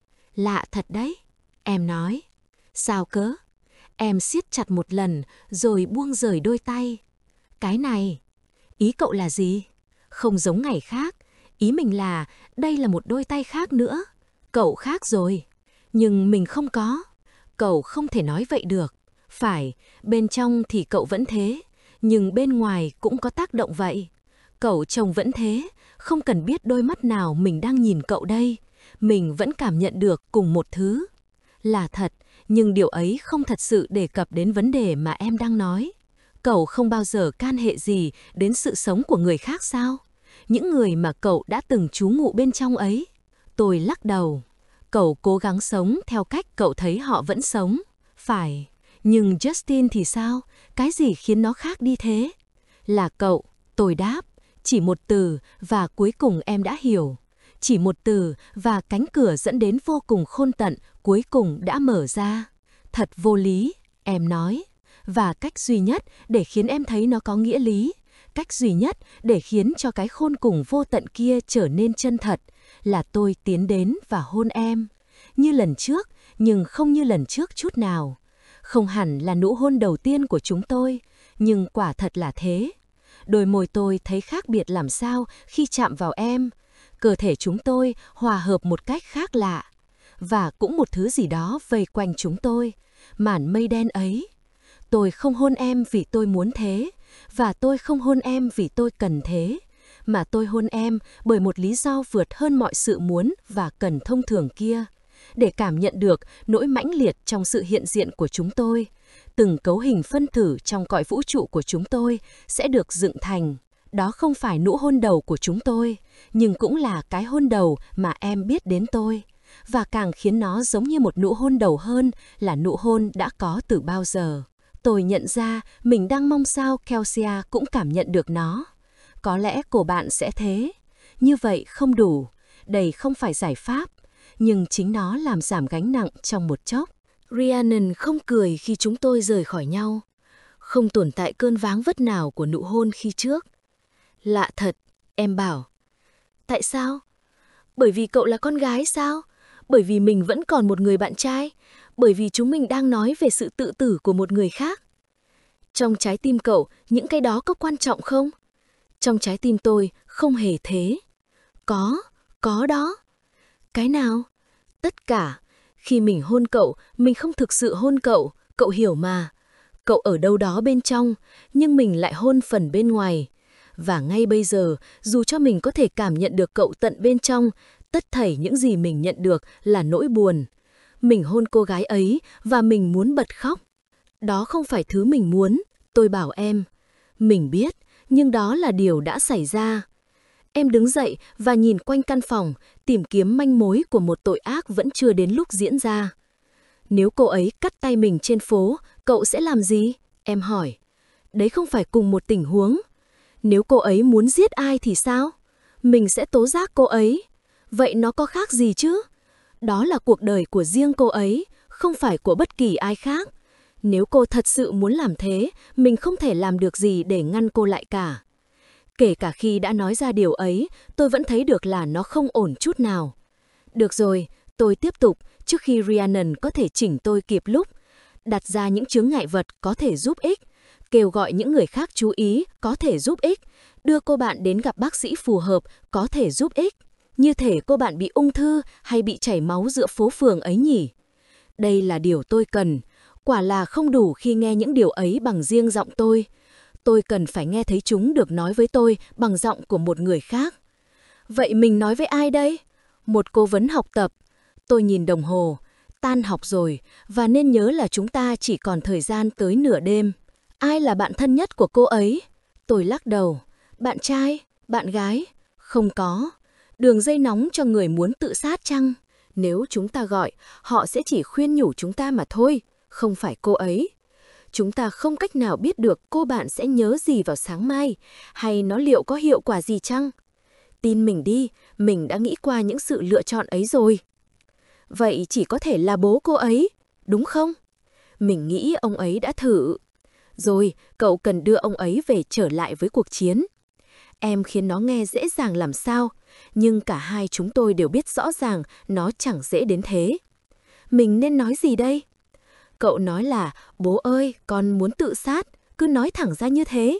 Lạ thật đấy, em nói. Sao cớ? Em siết chặt một lần rồi buông rời đôi tay. Cái này, ý cậu là gì? Không giống ngày khác, ý mình là đây là một đôi tay khác nữa. Cậu khác rồi, nhưng mình không có. Cậu không thể nói vậy được. Phải, bên trong thì cậu vẫn thế, nhưng bên ngoài cũng có tác động vậy. Cậu trông vẫn thế, không cần biết đôi mắt nào mình đang nhìn cậu đây. Mình vẫn cảm nhận được cùng một thứ. Là thật, nhưng điều ấy không thật sự đề cập đến vấn đề mà em đang nói. Cậu không bao giờ can hệ gì đến sự sống của người khác sao? Những người mà cậu đã từng trú ngụ bên trong ấy. Tôi lắc đầu. Cậu cố gắng sống theo cách cậu thấy họ vẫn sống. Phải. Nhưng Justin thì sao? Cái gì khiến nó khác đi thế? Là cậu, tôi đáp. Chỉ một từ và cuối cùng em đã hiểu. Chỉ một từ và cánh cửa dẫn đến vô cùng khôn tận cuối cùng đã mở ra. Thật vô lý, em nói. Và cách duy nhất để khiến em thấy nó có nghĩa lý, cách duy nhất để khiến cho cái khôn cùng vô tận kia trở nên chân thật là tôi tiến đến và hôn em. Như lần trước, nhưng không như lần trước chút nào. Không hẳn là nụ hôn đầu tiên của chúng tôi, nhưng quả thật là thế. Đôi môi tôi thấy khác biệt làm sao khi chạm vào em. Cơ thể chúng tôi hòa hợp một cách khác lạ. Và cũng một thứ gì đó vây quanh chúng tôi, màn mây đen ấy. Tôi không hôn em vì tôi muốn thế, và tôi không hôn em vì tôi cần thế, mà tôi hôn em bởi một lý do vượt hơn mọi sự muốn và cần thông thường kia. Để cảm nhận được nỗi mãnh liệt trong sự hiện diện của chúng tôi, từng cấu hình phân tử trong cõi vũ trụ của chúng tôi sẽ được dựng thành. Đó không phải nụ hôn đầu của chúng tôi, nhưng cũng là cái hôn đầu mà em biết đến tôi. Và càng khiến nó giống như một nụ hôn đầu hơn là nụ hôn đã có từ bao giờ. Tôi nhận ra mình đang mong sao Kelsey cũng cảm nhận được nó. Có lẽ của bạn sẽ thế. Như vậy không đủ. Đây không phải giải pháp. Nhưng chính nó làm giảm gánh nặng trong một chốc. Rhiannon không cười khi chúng tôi rời khỏi nhau. Không tồn tại cơn váng vất nào của nụ hôn khi trước. Lạ thật, em bảo. Tại sao? Bởi vì cậu là con gái sao? Bởi vì mình vẫn còn một người bạn trai? Bởi vì chúng mình đang nói về sự tự tử của một người khác? Trong trái tim cậu, những cái đó có quan trọng không? Trong trái tim tôi, không hề thế. Có, có đó. Cái nào? Tất cả. Khi mình hôn cậu, mình không thực sự hôn cậu, cậu hiểu mà. Cậu ở đâu đó bên trong, nhưng mình lại hôn phần bên ngoài. Và ngay bây giờ, dù cho mình có thể cảm nhận được cậu tận bên trong, tất thảy những gì mình nhận được là nỗi buồn. Mình hôn cô gái ấy và mình muốn bật khóc. Đó không phải thứ mình muốn, tôi bảo em. Mình biết, nhưng đó là điều đã xảy ra. Em đứng dậy và nhìn quanh căn phòng, tìm kiếm manh mối của một tội ác vẫn chưa đến lúc diễn ra. Nếu cô ấy cắt tay mình trên phố, cậu sẽ làm gì? Em hỏi. Đấy không phải cùng một tình huống. Nếu cô ấy muốn giết ai thì sao? Mình sẽ tố giác cô ấy. Vậy nó có khác gì chứ? Đó là cuộc đời của riêng cô ấy, không phải của bất kỳ ai khác. Nếu cô thật sự muốn làm thế, mình không thể làm được gì để ngăn cô lại cả. Kể cả khi đã nói ra điều ấy, tôi vẫn thấy được là nó không ổn chút nào. Được rồi, tôi tiếp tục trước khi Rhiannon có thể chỉnh tôi kịp lúc. Đặt ra những chướng ngại vật có thể giúp ích. Kêu gọi những người khác chú ý có thể giúp ích. Đưa cô bạn đến gặp bác sĩ phù hợp có thể giúp ích. Như thể cô bạn bị ung thư hay bị chảy máu giữa phố phường ấy nhỉ. Đây là điều tôi cần. Quả là không đủ khi nghe những điều ấy bằng riêng giọng tôi. Tôi cần phải nghe thấy chúng được nói với tôi bằng giọng của một người khác. Vậy mình nói với ai đây? Một cố vấn học tập. Tôi nhìn đồng hồ. Tan học rồi, và nên nhớ là chúng ta chỉ còn thời gian tới nửa đêm. Ai là bạn thân nhất của cô ấy? Tôi lắc đầu. Bạn trai? Bạn gái? Không có. Đường dây nóng cho người muốn tự sát chăng? Nếu chúng ta gọi, họ sẽ chỉ khuyên nhủ chúng ta mà thôi, không phải cô ấy. Chúng ta không cách nào biết được cô bạn sẽ nhớ gì vào sáng mai, hay nó liệu có hiệu quả gì chăng? Tin mình đi, mình đã nghĩ qua những sự lựa chọn ấy rồi. Vậy chỉ có thể là bố cô ấy, đúng không? Mình nghĩ ông ấy đã thử. Rồi, cậu cần đưa ông ấy về trở lại với cuộc chiến. Em khiến nó nghe dễ dàng làm sao, nhưng cả hai chúng tôi đều biết rõ ràng nó chẳng dễ đến thế. Mình nên nói gì đây? Cậu nói là, bố ơi, con muốn tự sát, cứ nói thẳng ra như thế.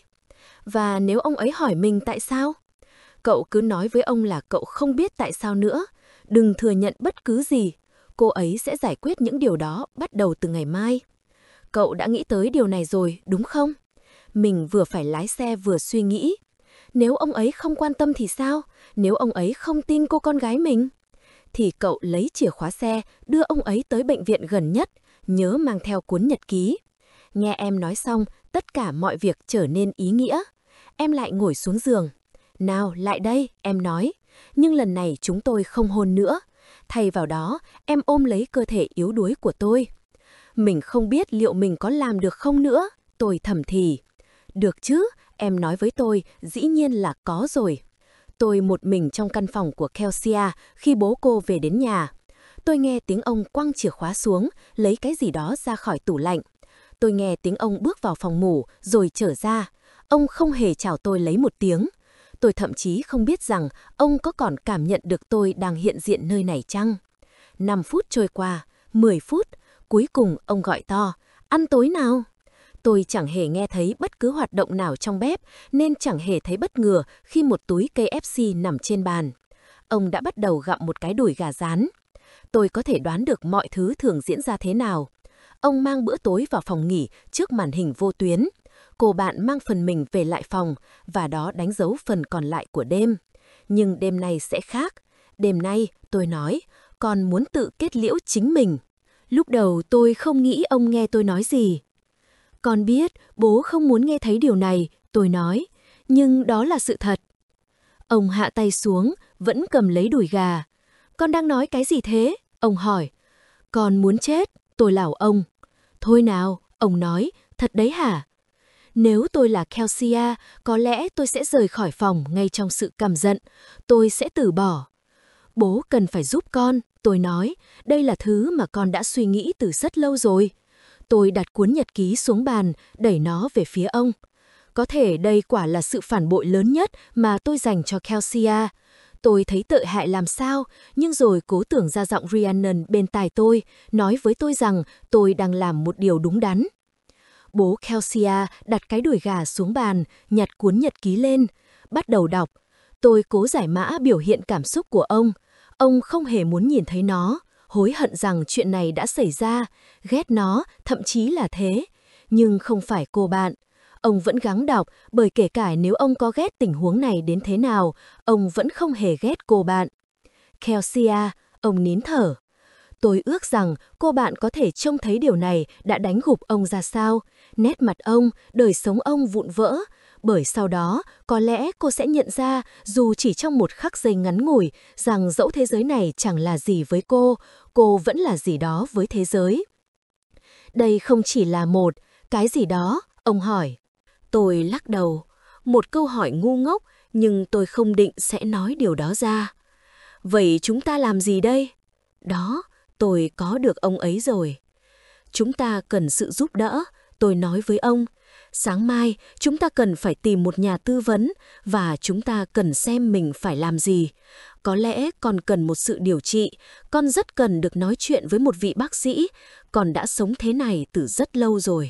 Và nếu ông ấy hỏi mình tại sao? Cậu cứ nói với ông là cậu không biết tại sao nữa. Đừng thừa nhận bất cứ gì. Cô ấy sẽ giải quyết những điều đó bắt đầu từ ngày mai. Cậu đã nghĩ tới điều này rồi, đúng không? Mình vừa phải lái xe vừa suy nghĩ. Nếu ông ấy không quan tâm thì sao? Nếu ông ấy không tin cô con gái mình? Thì cậu lấy chìa khóa xe, đưa ông ấy tới bệnh viện gần nhất, nhớ mang theo cuốn nhật ký. Nghe em nói xong, tất cả mọi việc trở nên ý nghĩa. Em lại ngồi xuống giường. Nào, lại đây, em nói. Nhưng lần này chúng tôi không hôn nữa. Thay vào đó, em ôm lấy cơ thể yếu đuối của tôi. Mình không biết liệu mình có làm được không nữa, tôi thầm thì. Được chứ, em nói với tôi, dĩ nhiên là có rồi. Tôi một mình trong căn phòng của Kelsey khi bố cô về đến nhà. Tôi nghe tiếng ông quăng chìa khóa xuống, lấy cái gì đó ra khỏi tủ lạnh. Tôi nghe tiếng ông bước vào phòng ngủ, rồi trở ra. Ông không hề chào tôi lấy một tiếng. Tôi thậm chí không biết rằng ông có còn cảm nhận được tôi đang hiện diện nơi này chăng. Năm phút trôi qua, mười phút, cuối cùng ông gọi to, ăn tối nào? Tôi chẳng hề nghe thấy bất cứ hoạt động nào trong bếp, nên chẳng hề thấy bất ngờ khi một túi K F C nằm trên bàn. Ông đã bắt đầu gặm một cái đùi gà rán. Tôi có thể đoán được mọi thứ thường diễn ra thế nào. Ông mang bữa tối vào phòng nghỉ trước màn hình vô tuyến. Cô bạn mang phần mình về lại phòng, và đó đánh dấu phần còn lại của đêm. Nhưng đêm nay sẽ khác. Đêm nay, tôi nói, con muốn tự kết liễu chính mình. Lúc đầu tôi không nghĩ ông nghe tôi nói gì. Con biết bố không muốn nghe thấy điều này, tôi nói, nhưng đó là sự thật. Ông hạ tay xuống, vẫn cầm lấy đùi gà. Con đang nói cái gì thế? Ông hỏi. Con muốn chết, tôi lảo ông. Thôi nào, ông nói, thật đấy hả? Nếu tôi là Kelsey, có lẽ tôi sẽ rời khỏi phòng ngay trong sự căm giận. Tôi sẽ từ bỏ. Bố cần phải giúp con, tôi nói. Đây là thứ mà con đã suy nghĩ từ rất lâu rồi. Tôi đặt cuốn nhật ký xuống bàn, đẩy nó về phía ông. Có thể đây quả là sự phản bội lớn nhất mà tôi dành cho Kelsey. Tôi thấy tệ hại làm sao, nhưng rồi cố tưởng ra giọng Rhiannon bên tai tôi, nói với tôi rằng tôi đang làm một điều đúng đắn. Bố Kelsey đặt cái đùi gà xuống bàn, nhặt cuốn nhật ký lên, bắt đầu đọc. Tôi cố giải mã biểu hiện cảm xúc của ông. Ông không hề muốn nhìn thấy nó, hối hận rằng chuyện này đã xảy ra, ghét nó, thậm chí là thế. Nhưng không phải cô bạn. Ông vẫn gắng đọc, bởi kể cả nếu ông có ghét tình huống này đến thế nào, ông vẫn không hề ghét cô bạn. Kelsey, ông nín thở. Tôi ước rằng cô bạn có thể trông thấy điều này đã đánh gục ông ra sao, nét mặt ông, đời sống ông vụn vỡ. Bởi sau đó, có lẽ cô sẽ nhận ra, dù chỉ trong một khắc giây ngắn ngủi, rằng dẫu thế giới này chẳng là gì với cô, cô vẫn là gì đó với thế giới. Đây không chỉ là một, cái gì đó, ông hỏi. Tôi lắc đầu. Một câu hỏi ngu ngốc, nhưng tôi không định sẽ nói điều đó ra. Vậy chúng ta làm gì đây? Đó, tôi có được ông ấy rồi. Chúng ta cần sự giúp đỡ, tôi nói với ông. Sáng mai, chúng ta cần phải tìm một nhà tư vấn và chúng ta cần xem mình phải làm gì. Có lẽ con cần một sự điều trị, con rất cần được nói chuyện với một vị bác sĩ, con đã sống thế này từ rất lâu rồi.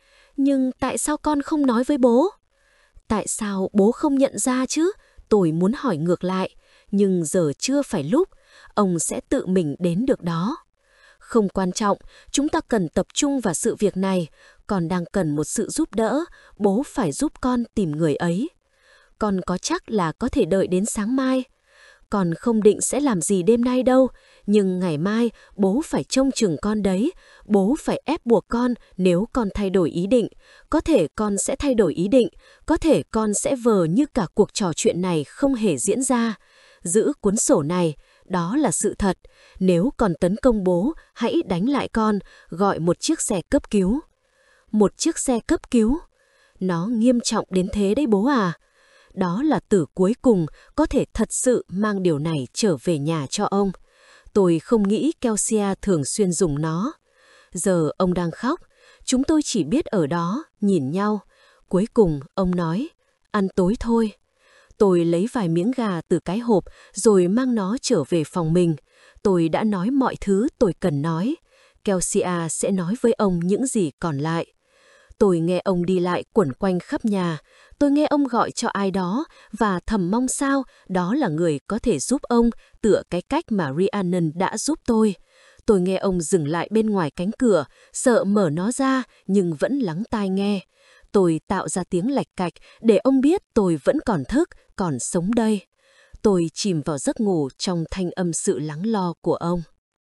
Nhưng tại sao con không nói với bố? Tại sao bố không nhận ra chứ? Tôi muốn hỏi ngược lại, nhưng giờ chưa phải lúc, ông sẽ tự mình đến được đó. Không quan trọng, chúng ta cần tập trung vào sự việc này, con đang cần một sự giúp đỡ, bố phải giúp con tìm người ấy. Con có chắc là có thể đợi đến sáng mai? Con không định sẽ làm gì đêm nay đâu, nhưng ngày mai bố phải trông chừng con đấy, bố phải ép buộc con nếu con thay đổi ý định. Có thể con sẽ thay đổi ý định, có thể con sẽ vờ như cả cuộc trò chuyện này không hề diễn ra. Giữ cuốn sổ này, đó là sự thật. Nếu con tấn công bố, hãy đánh lại con, gọi một chiếc xe cấp cứu. Một chiếc xe cấp cứu? Nó nghiêm trọng đến thế đấy bố à? Đó là từ cuối cùng có thể thật sự mang điều này trở về nhà cho ông. Tôi không nghĩ Kelsey thường xuyên dùng nó. Giờ ông đang khóc, chúng tôi chỉ biết ở đó, nhìn nhau. Cuối cùng ông nói, ăn tối thôi. Tôi lấy vài miếng gà từ cái hộp rồi mang nó trở về phòng mình. Tôi đã nói mọi thứ tôi cần nói. Kelsey sẽ nói với ông những gì còn lại. Tôi nghe ông đi lại quẩn quanh khắp nhà. Tôi nghe ông gọi cho ai đó và thầm mong sao đó là người có thể giúp ông tựa cái cách mà Rhiannon đã giúp tôi. Tôi nghe ông dừng lại bên ngoài cánh cửa, sợ mở nó ra nhưng vẫn lắng tai nghe. Tôi tạo ra tiếng lạch cạch để ông biết tôi vẫn còn thức, còn sống đây. Tôi chìm vào giấc ngủ trong thanh âm sự lắng lo của ông.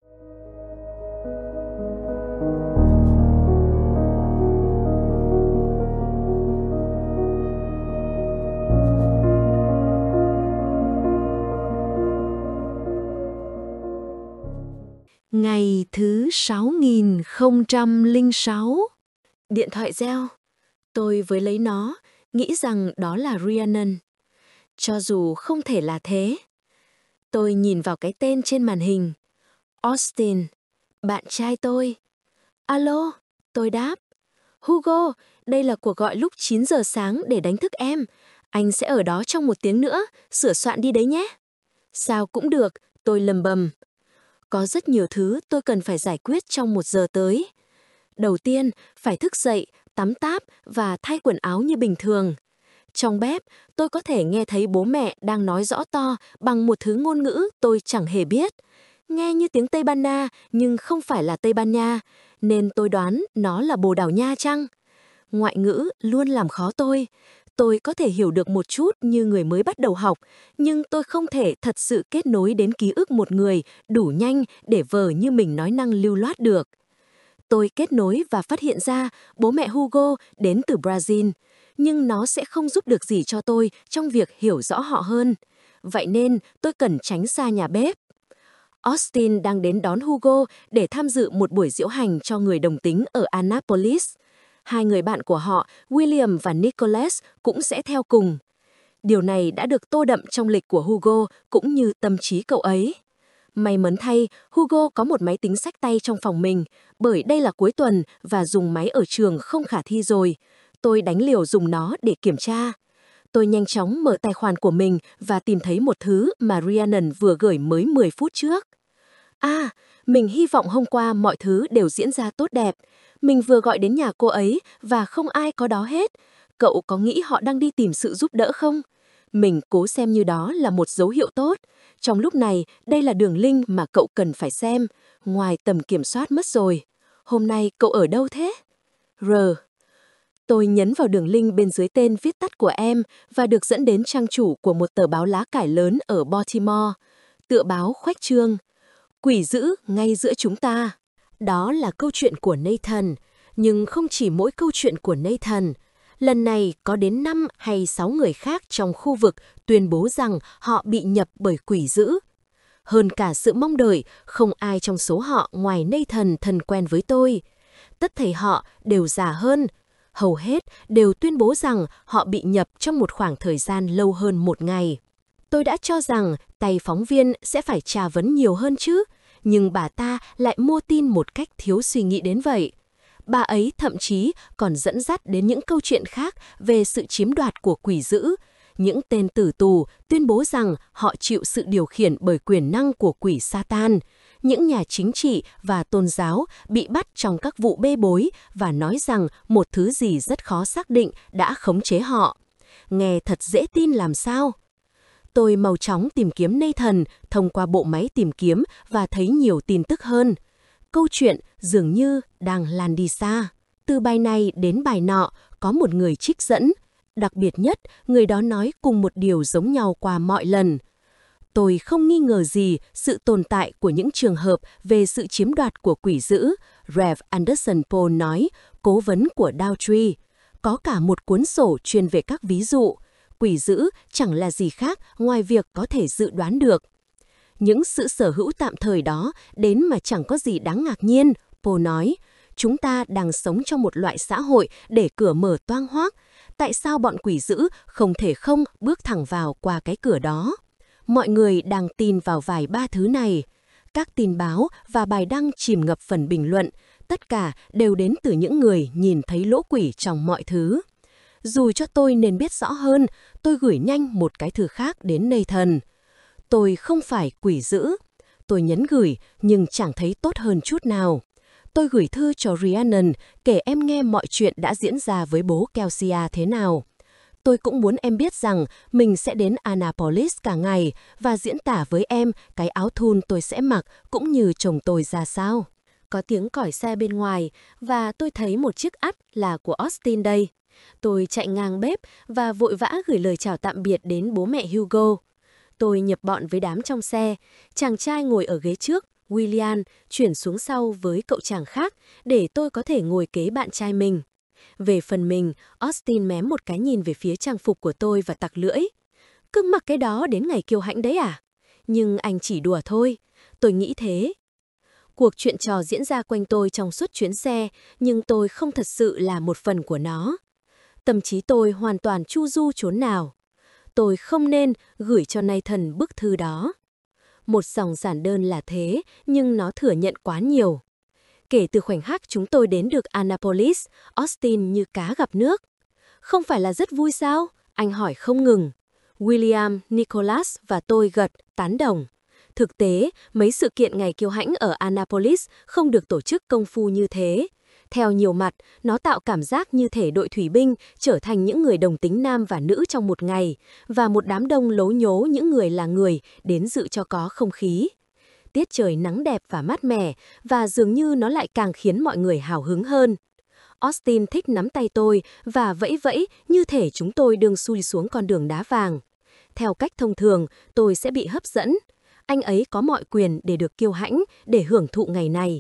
Ngày thứ sáu nghìn không trăm lẻ sáu. Điện thoại reo. Tôi với lấy nó, nghĩ rằng đó là Rhiannon. Cho dù không thể là thế. Tôi nhìn vào cái tên trên màn hình. Austin, bạn trai tôi. Alo, tôi đáp. Hugo, đây là cuộc gọi lúc chín giờ sáng để đánh thức em. Anh sẽ ở đó trong một tiếng nữa, sửa soạn đi đấy nhé. Sao cũng được, tôi lầm bầm. Có rất nhiều thứ tôi cần phải giải quyết trong một giờ tới. Đầu tiên, phải thức dậy, tắm táp và thay quần áo như bình thường. Trong bếp, tôi có thể nghe thấy bố mẹ đang nói rõ to bằng một thứ ngôn ngữ tôi chẳng hề biết. Nghe như tiếng Tây Ban Nha nhưng không phải là Tây Ban Nha, nên tôi đoán nó là Bồ Đào Nha chăng? Ngoại ngữ luôn làm khó tôi. Tôi có thể hiểu được một chút như người mới bắt đầu học, nhưng tôi không thể thật sự kết nối đến ký ức một người đủ nhanh để vờ như mình nói năng lưu loát được. Tôi kết nối và phát hiện ra bố mẹ Hugo đến từ Brazil, nhưng nó sẽ không giúp được gì cho tôi trong việc hiểu rõ họ hơn. Vậy nên tôi cần tránh xa nhà bếp. Austin đang đến đón Hugo để tham dự một buổi diễu hành cho người đồng tính ở Annapolis. Hai người bạn của họ, William và Nicholas, cũng sẽ theo cùng. Điều này đã được tô đậm trong lịch của Hugo cũng như tâm trí cậu ấy. May mắn thay, Hugo có một máy tính xách tay trong phòng mình, bởi đây là cuối tuần và dùng máy ở trường không khả thi rồi. Tôi đánh liều dùng nó để kiểm tra. Tôi nhanh chóng mở tài khoản của mình và tìm thấy một thứ mà Rhiannon vừa gửi mới mười phút trước. À, mình hy vọng hôm qua mọi thứ đều diễn ra tốt đẹp. Mình vừa gọi đến nhà cô ấy và không ai có đó hết. Cậu có nghĩ họ đang đi tìm sự giúp đỡ không? Mình cố xem như đó là một dấu hiệu tốt. Trong lúc này, đây là đường link mà cậu cần phải xem. Ngoài tầm kiểm soát mất rồi. Hôm nay cậu ở đâu thế? R. Tôi nhấn vào đường link bên dưới tên viết tắt của em và được dẫn đến trang chủ của một tờ báo lá cải lớn ở Baltimore. Tựa báo khoách trương. Quỷ dữ ngay giữa chúng ta. Đó là câu chuyện của Nathan, nhưng không chỉ mỗi câu chuyện của Nathan. Lần này có đến năm hay sáu người khác trong khu vực tuyên bố rằng họ bị nhập bởi quỷ dữ. Hơn cả sự mong đợi, không ai trong số họ ngoài Nathan thân quen với tôi. Tất thảy họ đều già hơn. Hầu hết đều tuyên bố rằng họ bị nhập trong một khoảng thời gian lâu hơn một ngày. Tôi đã cho rằng tay phóng viên sẽ phải tra vấn nhiều hơn chứ, nhưng bà ta lại mua tin một cách thiếu suy nghĩ đến vậy. Bà ấy thậm chí còn dẫn dắt đến những câu chuyện khác về sự chiếm đoạt của quỷ dữ. Những tên tử tù tuyên bố rằng họ chịu sự điều khiển bởi quyền năng của quỷ Satan. Những nhà chính trị và tôn giáo bị bắt trong các vụ bê bối và nói rằng một thứ gì rất khó xác định đã khống chế họ. Nghe thật dễ tin làm sao? Tôi mau chóng tìm kiếm Nathan thông qua bộ máy tìm kiếm và thấy nhiều tin tức hơn. Câu chuyện dường như đang lan đi xa. Từ bài này đến bài nọ có một người trích dẫn. Đặc biệt nhất, người đó nói cùng một điều giống nhau qua mọi lần. Tôi không nghi ngờ gì sự tồn tại của những trường hợp về sự chiếm đoạt của quỷ dữ, Rev Anderson Paul nói, cố vấn của Daughtry. Có cả một cuốn sổ chuyên về các ví dụ. Quỷ dữ chẳng là gì khác ngoài việc có thể dự đoán được. Những sự sở hữu tạm thời đó đến mà chẳng có gì đáng ngạc nhiên, Paul nói. Chúng ta đang sống trong một loại xã hội để cửa mở toang hoác. Tại sao bọn quỷ dữ không thể không bước thẳng vào qua cái cửa đó? Mọi người đang tin vào vài ba thứ này. Các tin báo và bài đăng chìm ngập phần bình luận, tất cả đều đến từ những người nhìn thấy lỗ quỷ trong mọi thứ. Dù cho tôi nên biết rõ hơn, tôi gửi nhanh một cái thư khác đến Nathan. Tôi không phải quỷ dữ. Tôi nhấn gửi nhưng chẳng thấy tốt hơn chút nào. Tôi gửi thư cho Rhiannon kể em nghe mọi chuyện đã diễn ra với bố Kelsey thế nào. Tôi cũng muốn em biết rằng mình sẽ đến Annapolis cả ngày và diễn tả với em cái áo thun tôi sẽ mặc cũng như chồng tôi ra sao. Có tiếng còi xe bên ngoài và tôi thấy một chiếc ắt là của Austin đây. Tôi chạy ngang bếp và vội vã gửi lời chào tạm biệt đến bố mẹ Hugo. Tôi nhập bọn với đám trong xe. Chàng trai ngồi ở ghế trước, William chuyển xuống sau với cậu chàng khác để tôi có thể ngồi kế bạn trai mình. Về phần mình, Austin mém một cái nhìn về phía trang phục của tôi và tặc lưỡi. Cứ mặc cái đó đến ngày kiêu hãnh đấy à? Nhưng anh chỉ đùa thôi. Tôi nghĩ thế. Cuộc chuyện trò diễn ra quanh tôi trong suốt chuyến xe, nhưng tôi không thật sự là một phần của nó. Tâm trí tôi hoàn toàn chu du chốn nào. Tôi không nên gửi cho Nathan bức thư đó. Một dòng giản đơn là thế, nhưng nó thừa nhận quá nhiều. Kể từ khoảnh khắc chúng tôi đến được Annapolis, Austin như cá gặp nước. Không phải là rất vui sao? Anh hỏi không ngừng. William, Nicholas và tôi gật, tán đồng. Thực tế, mấy sự kiện ngày kiêu hãnh ở Annapolis không được tổ chức công phu như thế. Theo nhiều mặt, nó tạo cảm giác như thể đội thủy binh trở thành những người đồng tính nam và nữ trong một ngày, và một đám đông lố nhố những người là người đến dự cho có không khí. Tiết trời nắng đẹp và mát mẻ, và dường như nó lại càng khiến mọi người hào hứng hơn. Austin thích nắm tay tôi và vẫy vẫy như thể chúng tôi đang xuôi xuống con đường đá vàng. Theo cách thông thường, tôi sẽ bị hấp dẫn. Anh ấy có mọi quyền để được kiêu hãnh, để hưởng thụ ngày này.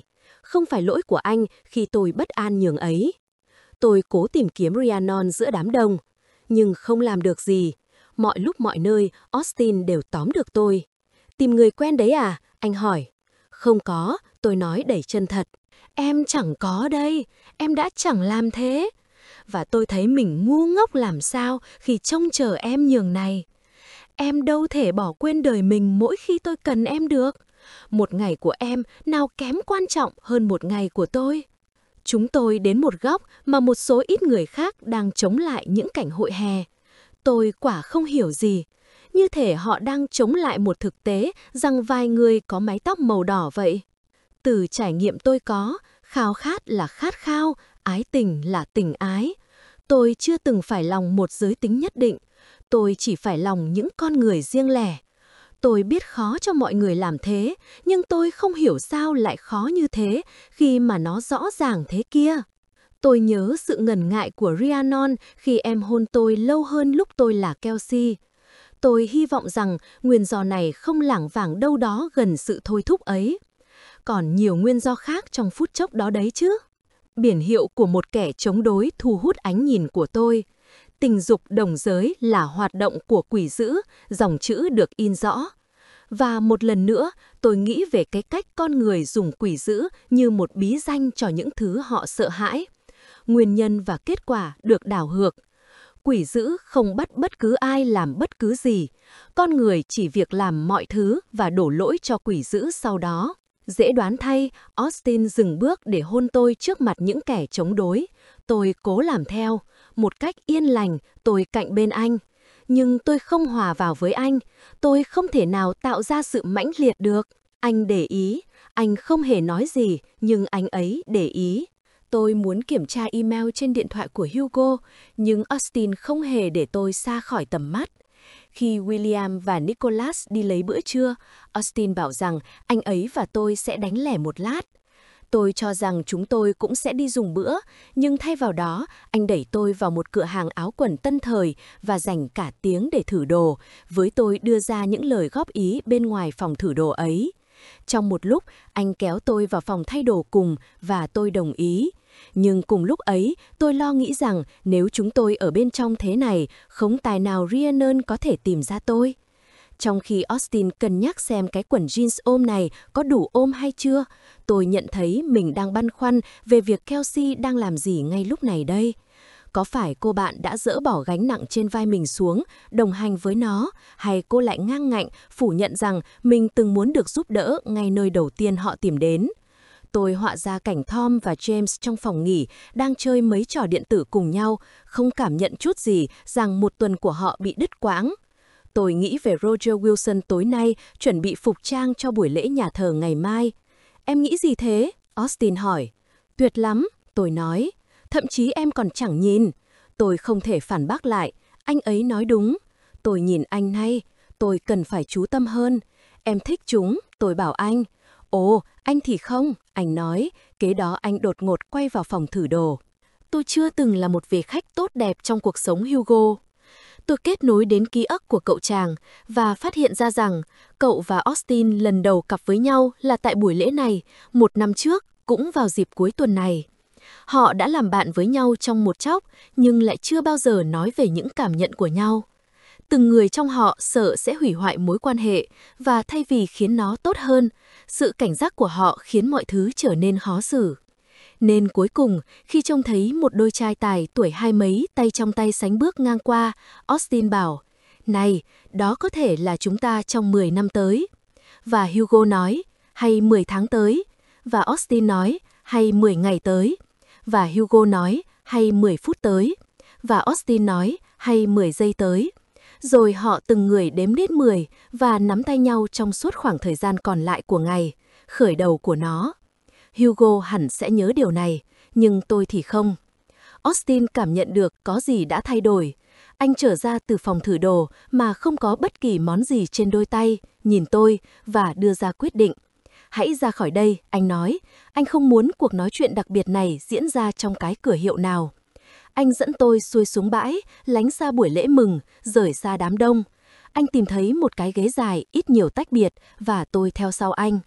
không phải lỗi của anh khi tôi bất an nhường ấy. Tôi cố tìm kiếm Rhiannon giữa đám đông, nhưng không làm được gì. Mọi lúc mọi nơi, Austin đều tóm được tôi. Tìm người quen đấy à? Anh hỏi. Không có, tôi nói đầy chân thật. Em chẳng có đây, em đã chẳng làm thế. Và tôi thấy mình ngu ngốc làm sao khi trông chờ em nhường này. Em đâu thể bỏ quên đời mình mỗi khi tôi cần em được. Một ngày của em nào kém quan trọng hơn một ngày của tôi. Chúng tôi đến một góc mà một số ít người khác đang chống lại những cảnh hội hè. Tôi quả không hiểu gì. Như thể họ đang chống lại một thực tế rằng vài người có mái tóc màu đỏ vậy. Từ trải nghiệm tôi có, khao khát là khát khao, ái tình là tình ái. Tôi chưa từng phải lòng một giới tính nhất định. Tôi chỉ phải lòng những con người riêng lẻ. Tôi biết khó cho mọi người làm thế, nhưng tôi không hiểu sao lại khó như thế khi mà nó rõ ràng thế kia. Tôi nhớ sự ngần ngại của Rhiannon khi em hôn tôi lâu hơn lúc tôi là Kelsey. Tôi hy vọng rằng nguyên do này không lảng vảng đâu đó gần sự thôi thúc ấy. Còn nhiều nguyên do khác trong phút chốc đó đấy chứ. Biển hiệu của một kẻ chống đối thu hút ánh nhìn của tôi. Tình dục đồng giới là hoạt động của quỷ dữ, dòng chữ được in rõ. Và một lần nữa, tôi nghĩ về cái cách con người dùng quỷ dữ như một bí danh cho những thứ họ sợ hãi. Nguyên nhân và kết quả được đảo ngược. Quỷ dữ không bắt bất cứ ai làm bất cứ gì. Con người chỉ việc làm mọi thứ và đổ lỗi cho quỷ dữ sau đó. Dễ đoán thay, Austin dừng bước để hôn tôi trước mặt những kẻ chống đối. Tôi cố làm theo. Một cách yên lành, tôi cạnh bên anh. Nhưng tôi không hòa vào với anh. Tôi không thể nào tạo ra sự mãnh liệt được. Anh để ý. Anh không hề nói gì, nhưng anh ấy để ý. Tôi muốn kiểm tra email trên điện thoại của Hugo, nhưng Austin không hề để tôi xa khỏi tầm mắt. Khi William và Nicholas đi lấy bữa trưa, Austin bảo rằng anh ấy và tôi sẽ đánh lẻ một lát. Tôi cho rằng chúng tôi cũng sẽ đi dùng bữa, nhưng thay vào đó, anh đẩy tôi vào một cửa hàng áo quần tân thời và dành cả tiếng để thử đồ, với tôi đưa ra những lời góp ý bên ngoài phòng thử đồ ấy. Trong một lúc, anh kéo tôi vào phòng thay đồ cùng và tôi đồng ý. Nhưng cùng lúc ấy, tôi lo nghĩ rằng nếu chúng tôi ở bên trong thế này, không tài nào Rhiannon có thể tìm ra tôi. Trong khi Austin cân nhắc xem cái quần jeans ôm này có đủ ôm hay chưa, tôi nhận thấy mình đang băn khoăn về việc Kelsey đang làm gì ngay lúc này đây. Có phải cô bạn đã dỡ bỏ gánh nặng trên vai mình xuống, đồng hành với nó, hay cô lại ngang ngạnh phủ nhận rằng mình từng muốn được giúp đỡ ngay nơi đầu tiên họ tìm đến? Tôi họa ra cảnh Tom và James trong phòng nghỉ đang chơi mấy trò điện tử cùng nhau, không cảm nhận chút gì rằng một tuần của họ bị đứt quãng. Tôi nghĩ về Roger Wilson tối nay chuẩn bị phục trang cho buổi lễ nhà thờ ngày mai. Em nghĩ gì thế? Austin hỏi. Tuyệt lắm, tôi nói. Thậm chí em còn chẳng nhìn. Tôi không thể phản bác lại. Anh ấy nói đúng. Tôi nhìn anh nay. Tôi cần phải chú tâm hơn. Em thích chúng, tôi bảo anh. Ồ, anh thì không, anh nói. Kế đó anh đột ngột quay vào phòng thử đồ. Tôi chưa từng là một vị khách tốt đẹp trong cuộc sống Hugo. Tôi kết nối đến ký ức của cậu chàng và phát hiện ra rằng cậu và Austin lần đầu cặp với nhau là tại buổi lễ này, một năm trước, cũng vào dịp cuối tuần này. Họ đã làm bạn với nhau trong một chốc, nhưng lại chưa bao giờ nói về những cảm nhận của nhau. Từng người trong họ sợ sẽ hủy hoại mối quan hệ, và thay vì khiến nó tốt hơn, sự cảnh giác của họ khiến mọi thứ trở nên khó xử. Nên cuối cùng, khi trông thấy một đôi trai tài tuổi hai mấy tay trong tay sánh bước ngang qua, Austin bảo, này, đó có thể là chúng ta trong mười năm tới. Và Hugo nói, hay mười tháng tới. Và Austin nói, hay mười ngày tới. Và Hugo nói, hay mười phút tới. Và Austin nói, hay mười giây tới. Rồi họ từng người đếm đến mười và nắm tay nhau trong suốt khoảng thời gian còn lại của ngày, khởi đầu của nó. Hugo hẳn sẽ nhớ điều này, nhưng tôi thì không. Austin cảm nhận được có gì đã thay đổi. Anh trở ra từ phòng thử đồ mà không có bất kỳ món gì trên đôi tay, nhìn tôi và đưa ra quyết định. Hãy ra khỏi đây, anh nói. Anh không muốn cuộc nói chuyện đặc biệt này diễn ra trong cái cửa hiệu nào. Anh dẫn tôi xuôi xuống bãi, lánh xa buổi lễ mừng, rời xa đám đông. Anh tìm thấy một cái ghế dài, ít nhiều tách biệt, và tôi theo sau anh.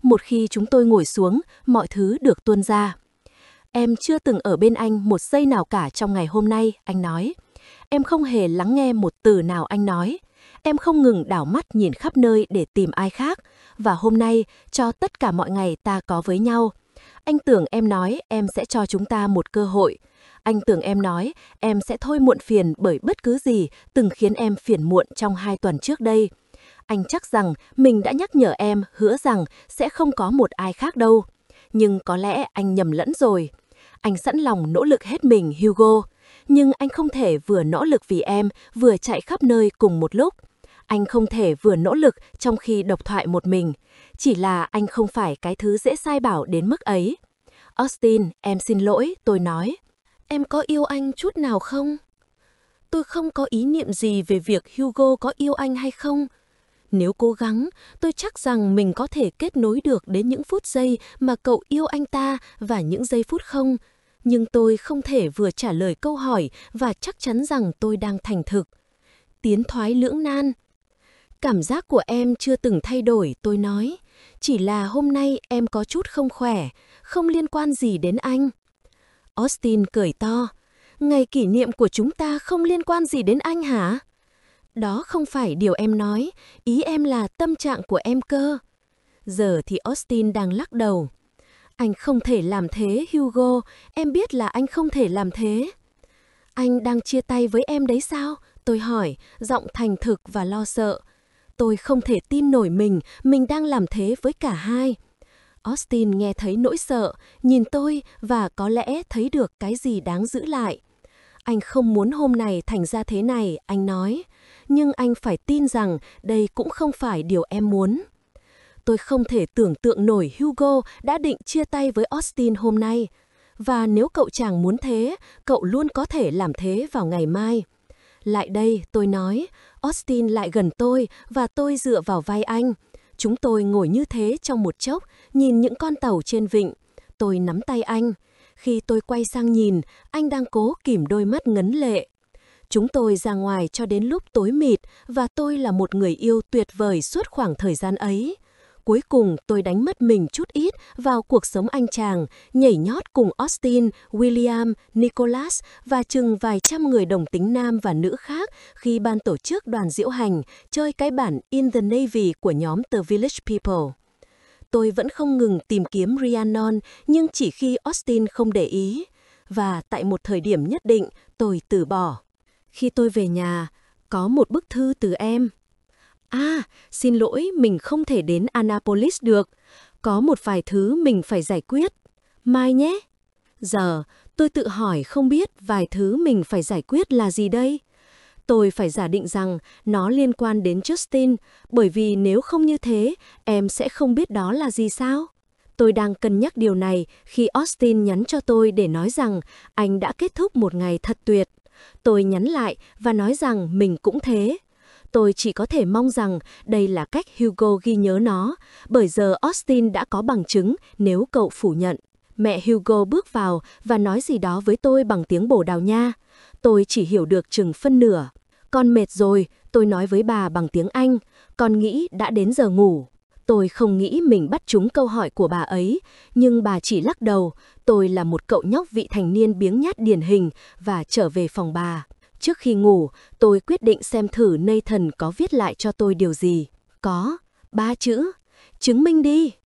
Một khi chúng tôi ngồi xuống, mọi thứ được tuôn ra. Em chưa từng ở bên anh một giây nào cả trong ngày hôm nay, anh nói. Em không hề lắng nghe một từ nào anh nói. Em không ngừng đảo mắt nhìn khắp nơi để tìm ai khác. Và hôm nay, cho tất cả mọi ngày ta có với nhau. Anh tưởng em nói em sẽ cho chúng ta một cơ hội. Anh tưởng em nói em sẽ thôi muộn phiền bởi bất cứ gì từng khiến em phiền muộn trong hai tuần trước đây. Anh chắc rằng mình đã nhắc nhở em, hứa rằng sẽ không có một ai khác đâu. Nhưng có lẽ anh nhầm lẫn rồi. Anh sẵn lòng nỗ lực hết mình, Hugo. Nhưng anh không thể vừa nỗ lực vì em, vừa chạy khắp nơi cùng một lúc. Anh không thể vừa nỗ lực trong khi độc thoại một mình. Chỉ là anh không phải cái thứ dễ sai bảo đến mức ấy. Austin, em xin lỗi, tôi nói. Em có yêu anh chút nào không? Tôi không có ý niệm gì về việc Hugo có yêu anh hay không. Nếu cố gắng, tôi chắc rằng mình có thể kết nối được đến những phút giây mà cậu yêu anh ta và những giây phút không. Nhưng tôi không thể vừa trả lời câu hỏi và chắc chắn rằng tôi đang thành thực. Tiến thoái lưỡng nan. Cảm giác của em chưa từng thay đổi, tôi nói. Chỉ là hôm nay em có chút không khỏe, không liên quan gì đến anh. Austin cười to. Ngày kỷ niệm của chúng ta không liên quan gì đến anh hả? Đó không phải điều em nói, ý em là tâm trạng của em cơ. Giờ thì Austin đang lắc đầu. Anh không thể làm thế, Hugo, em biết là anh không thể làm thế. Anh đang chia tay với em đấy sao? Tôi hỏi, giọng thành thực và lo sợ. Tôi không thể tin nổi mình, mình đang làm thế với cả hai. Austin nghe thấy nỗi sợ, nhìn tôi và có lẽ thấy được cái gì đáng giữ lại. Anh không muốn hôm này thành ra thế này, anh nói. Nhưng anh phải tin rằng đây cũng không phải điều em muốn. Tôi không thể tưởng tượng nổi Hugo đã định chia tay với Austin hôm nay. Và nếu cậu chàng muốn thế, cậu luôn có thể làm thế vào ngày mai. Lại đây, tôi nói. Austin lại gần tôi và tôi dựa vào vai anh. Chúng tôi ngồi như thế trong một chốc, nhìn những con tàu trên vịnh. Tôi nắm tay anh. Khi tôi quay sang nhìn, anh đang cố kìm đôi mắt ngấn lệ. Chúng tôi ra ngoài cho đến lúc tối mịt và tôi là một người yêu tuyệt vời suốt khoảng thời gian ấy. Cuối cùng tôi đánh mất mình chút ít vào cuộc sống anh chàng, nhảy nhót cùng Austin, William, Nicholas và chừng vài trăm người đồng tính nam và nữ khác khi ban tổ chức đoàn diễu hành chơi cái bản In the Navy của nhóm The Village People. Tôi vẫn không ngừng tìm kiếm Rhiannon, nhưng chỉ khi Austin không để ý. Và tại một thời điểm nhất định, tôi từ bỏ. Khi tôi về nhà, có một bức thư từ em. À, xin lỗi, mình không thể đến Annapolis được. Có một vài thứ mình phải giải quyết. Mai nhé. Giờ, tôi tự hỏi không biết vài thứ mình phải giải quyết là gì đây. Tôi phải giả định rằng nó liên quan đến Justin, bởi vì nếu không như thế, em sẽ không biết đó là gì sao? Tôi đang cân nhắc điều này khi Austin nhắn cho tôi để nói rằng anh đã kết thúc một ngày thật tuyệt. Tôi nhắn lại và nói rằng mình cũng thế. Tôi chỉ có thể mong rằng đây là cách Hugo ghi nhớ nó, bởi giờ Austin đã có bằng chứng nếu cậu phủ nhận. Mẹ Hugo bước vào và nói gì đó với tôi bằng tiếng Bồ Đào Nha. Tôi chỉ hiểu được chừng phân nửa. Con mệt rồi, tôi nói với bà bằng tiếng Anh. Con nghĩ đã đến giờ ngủ. Tôi không nghĩ mình bắt trúng câu hỏi của bà ấy, nhưng bà chỉ lắc đầu. Tôi là một cậu nhóc vị thành niên biếng nhác điển hình và trở về phòng bà. Trước khi ngủ, tôi quyết định xem thử Nathan có viết lại cho tôi điều gì. Có, ba chữ. Chứng minh đi.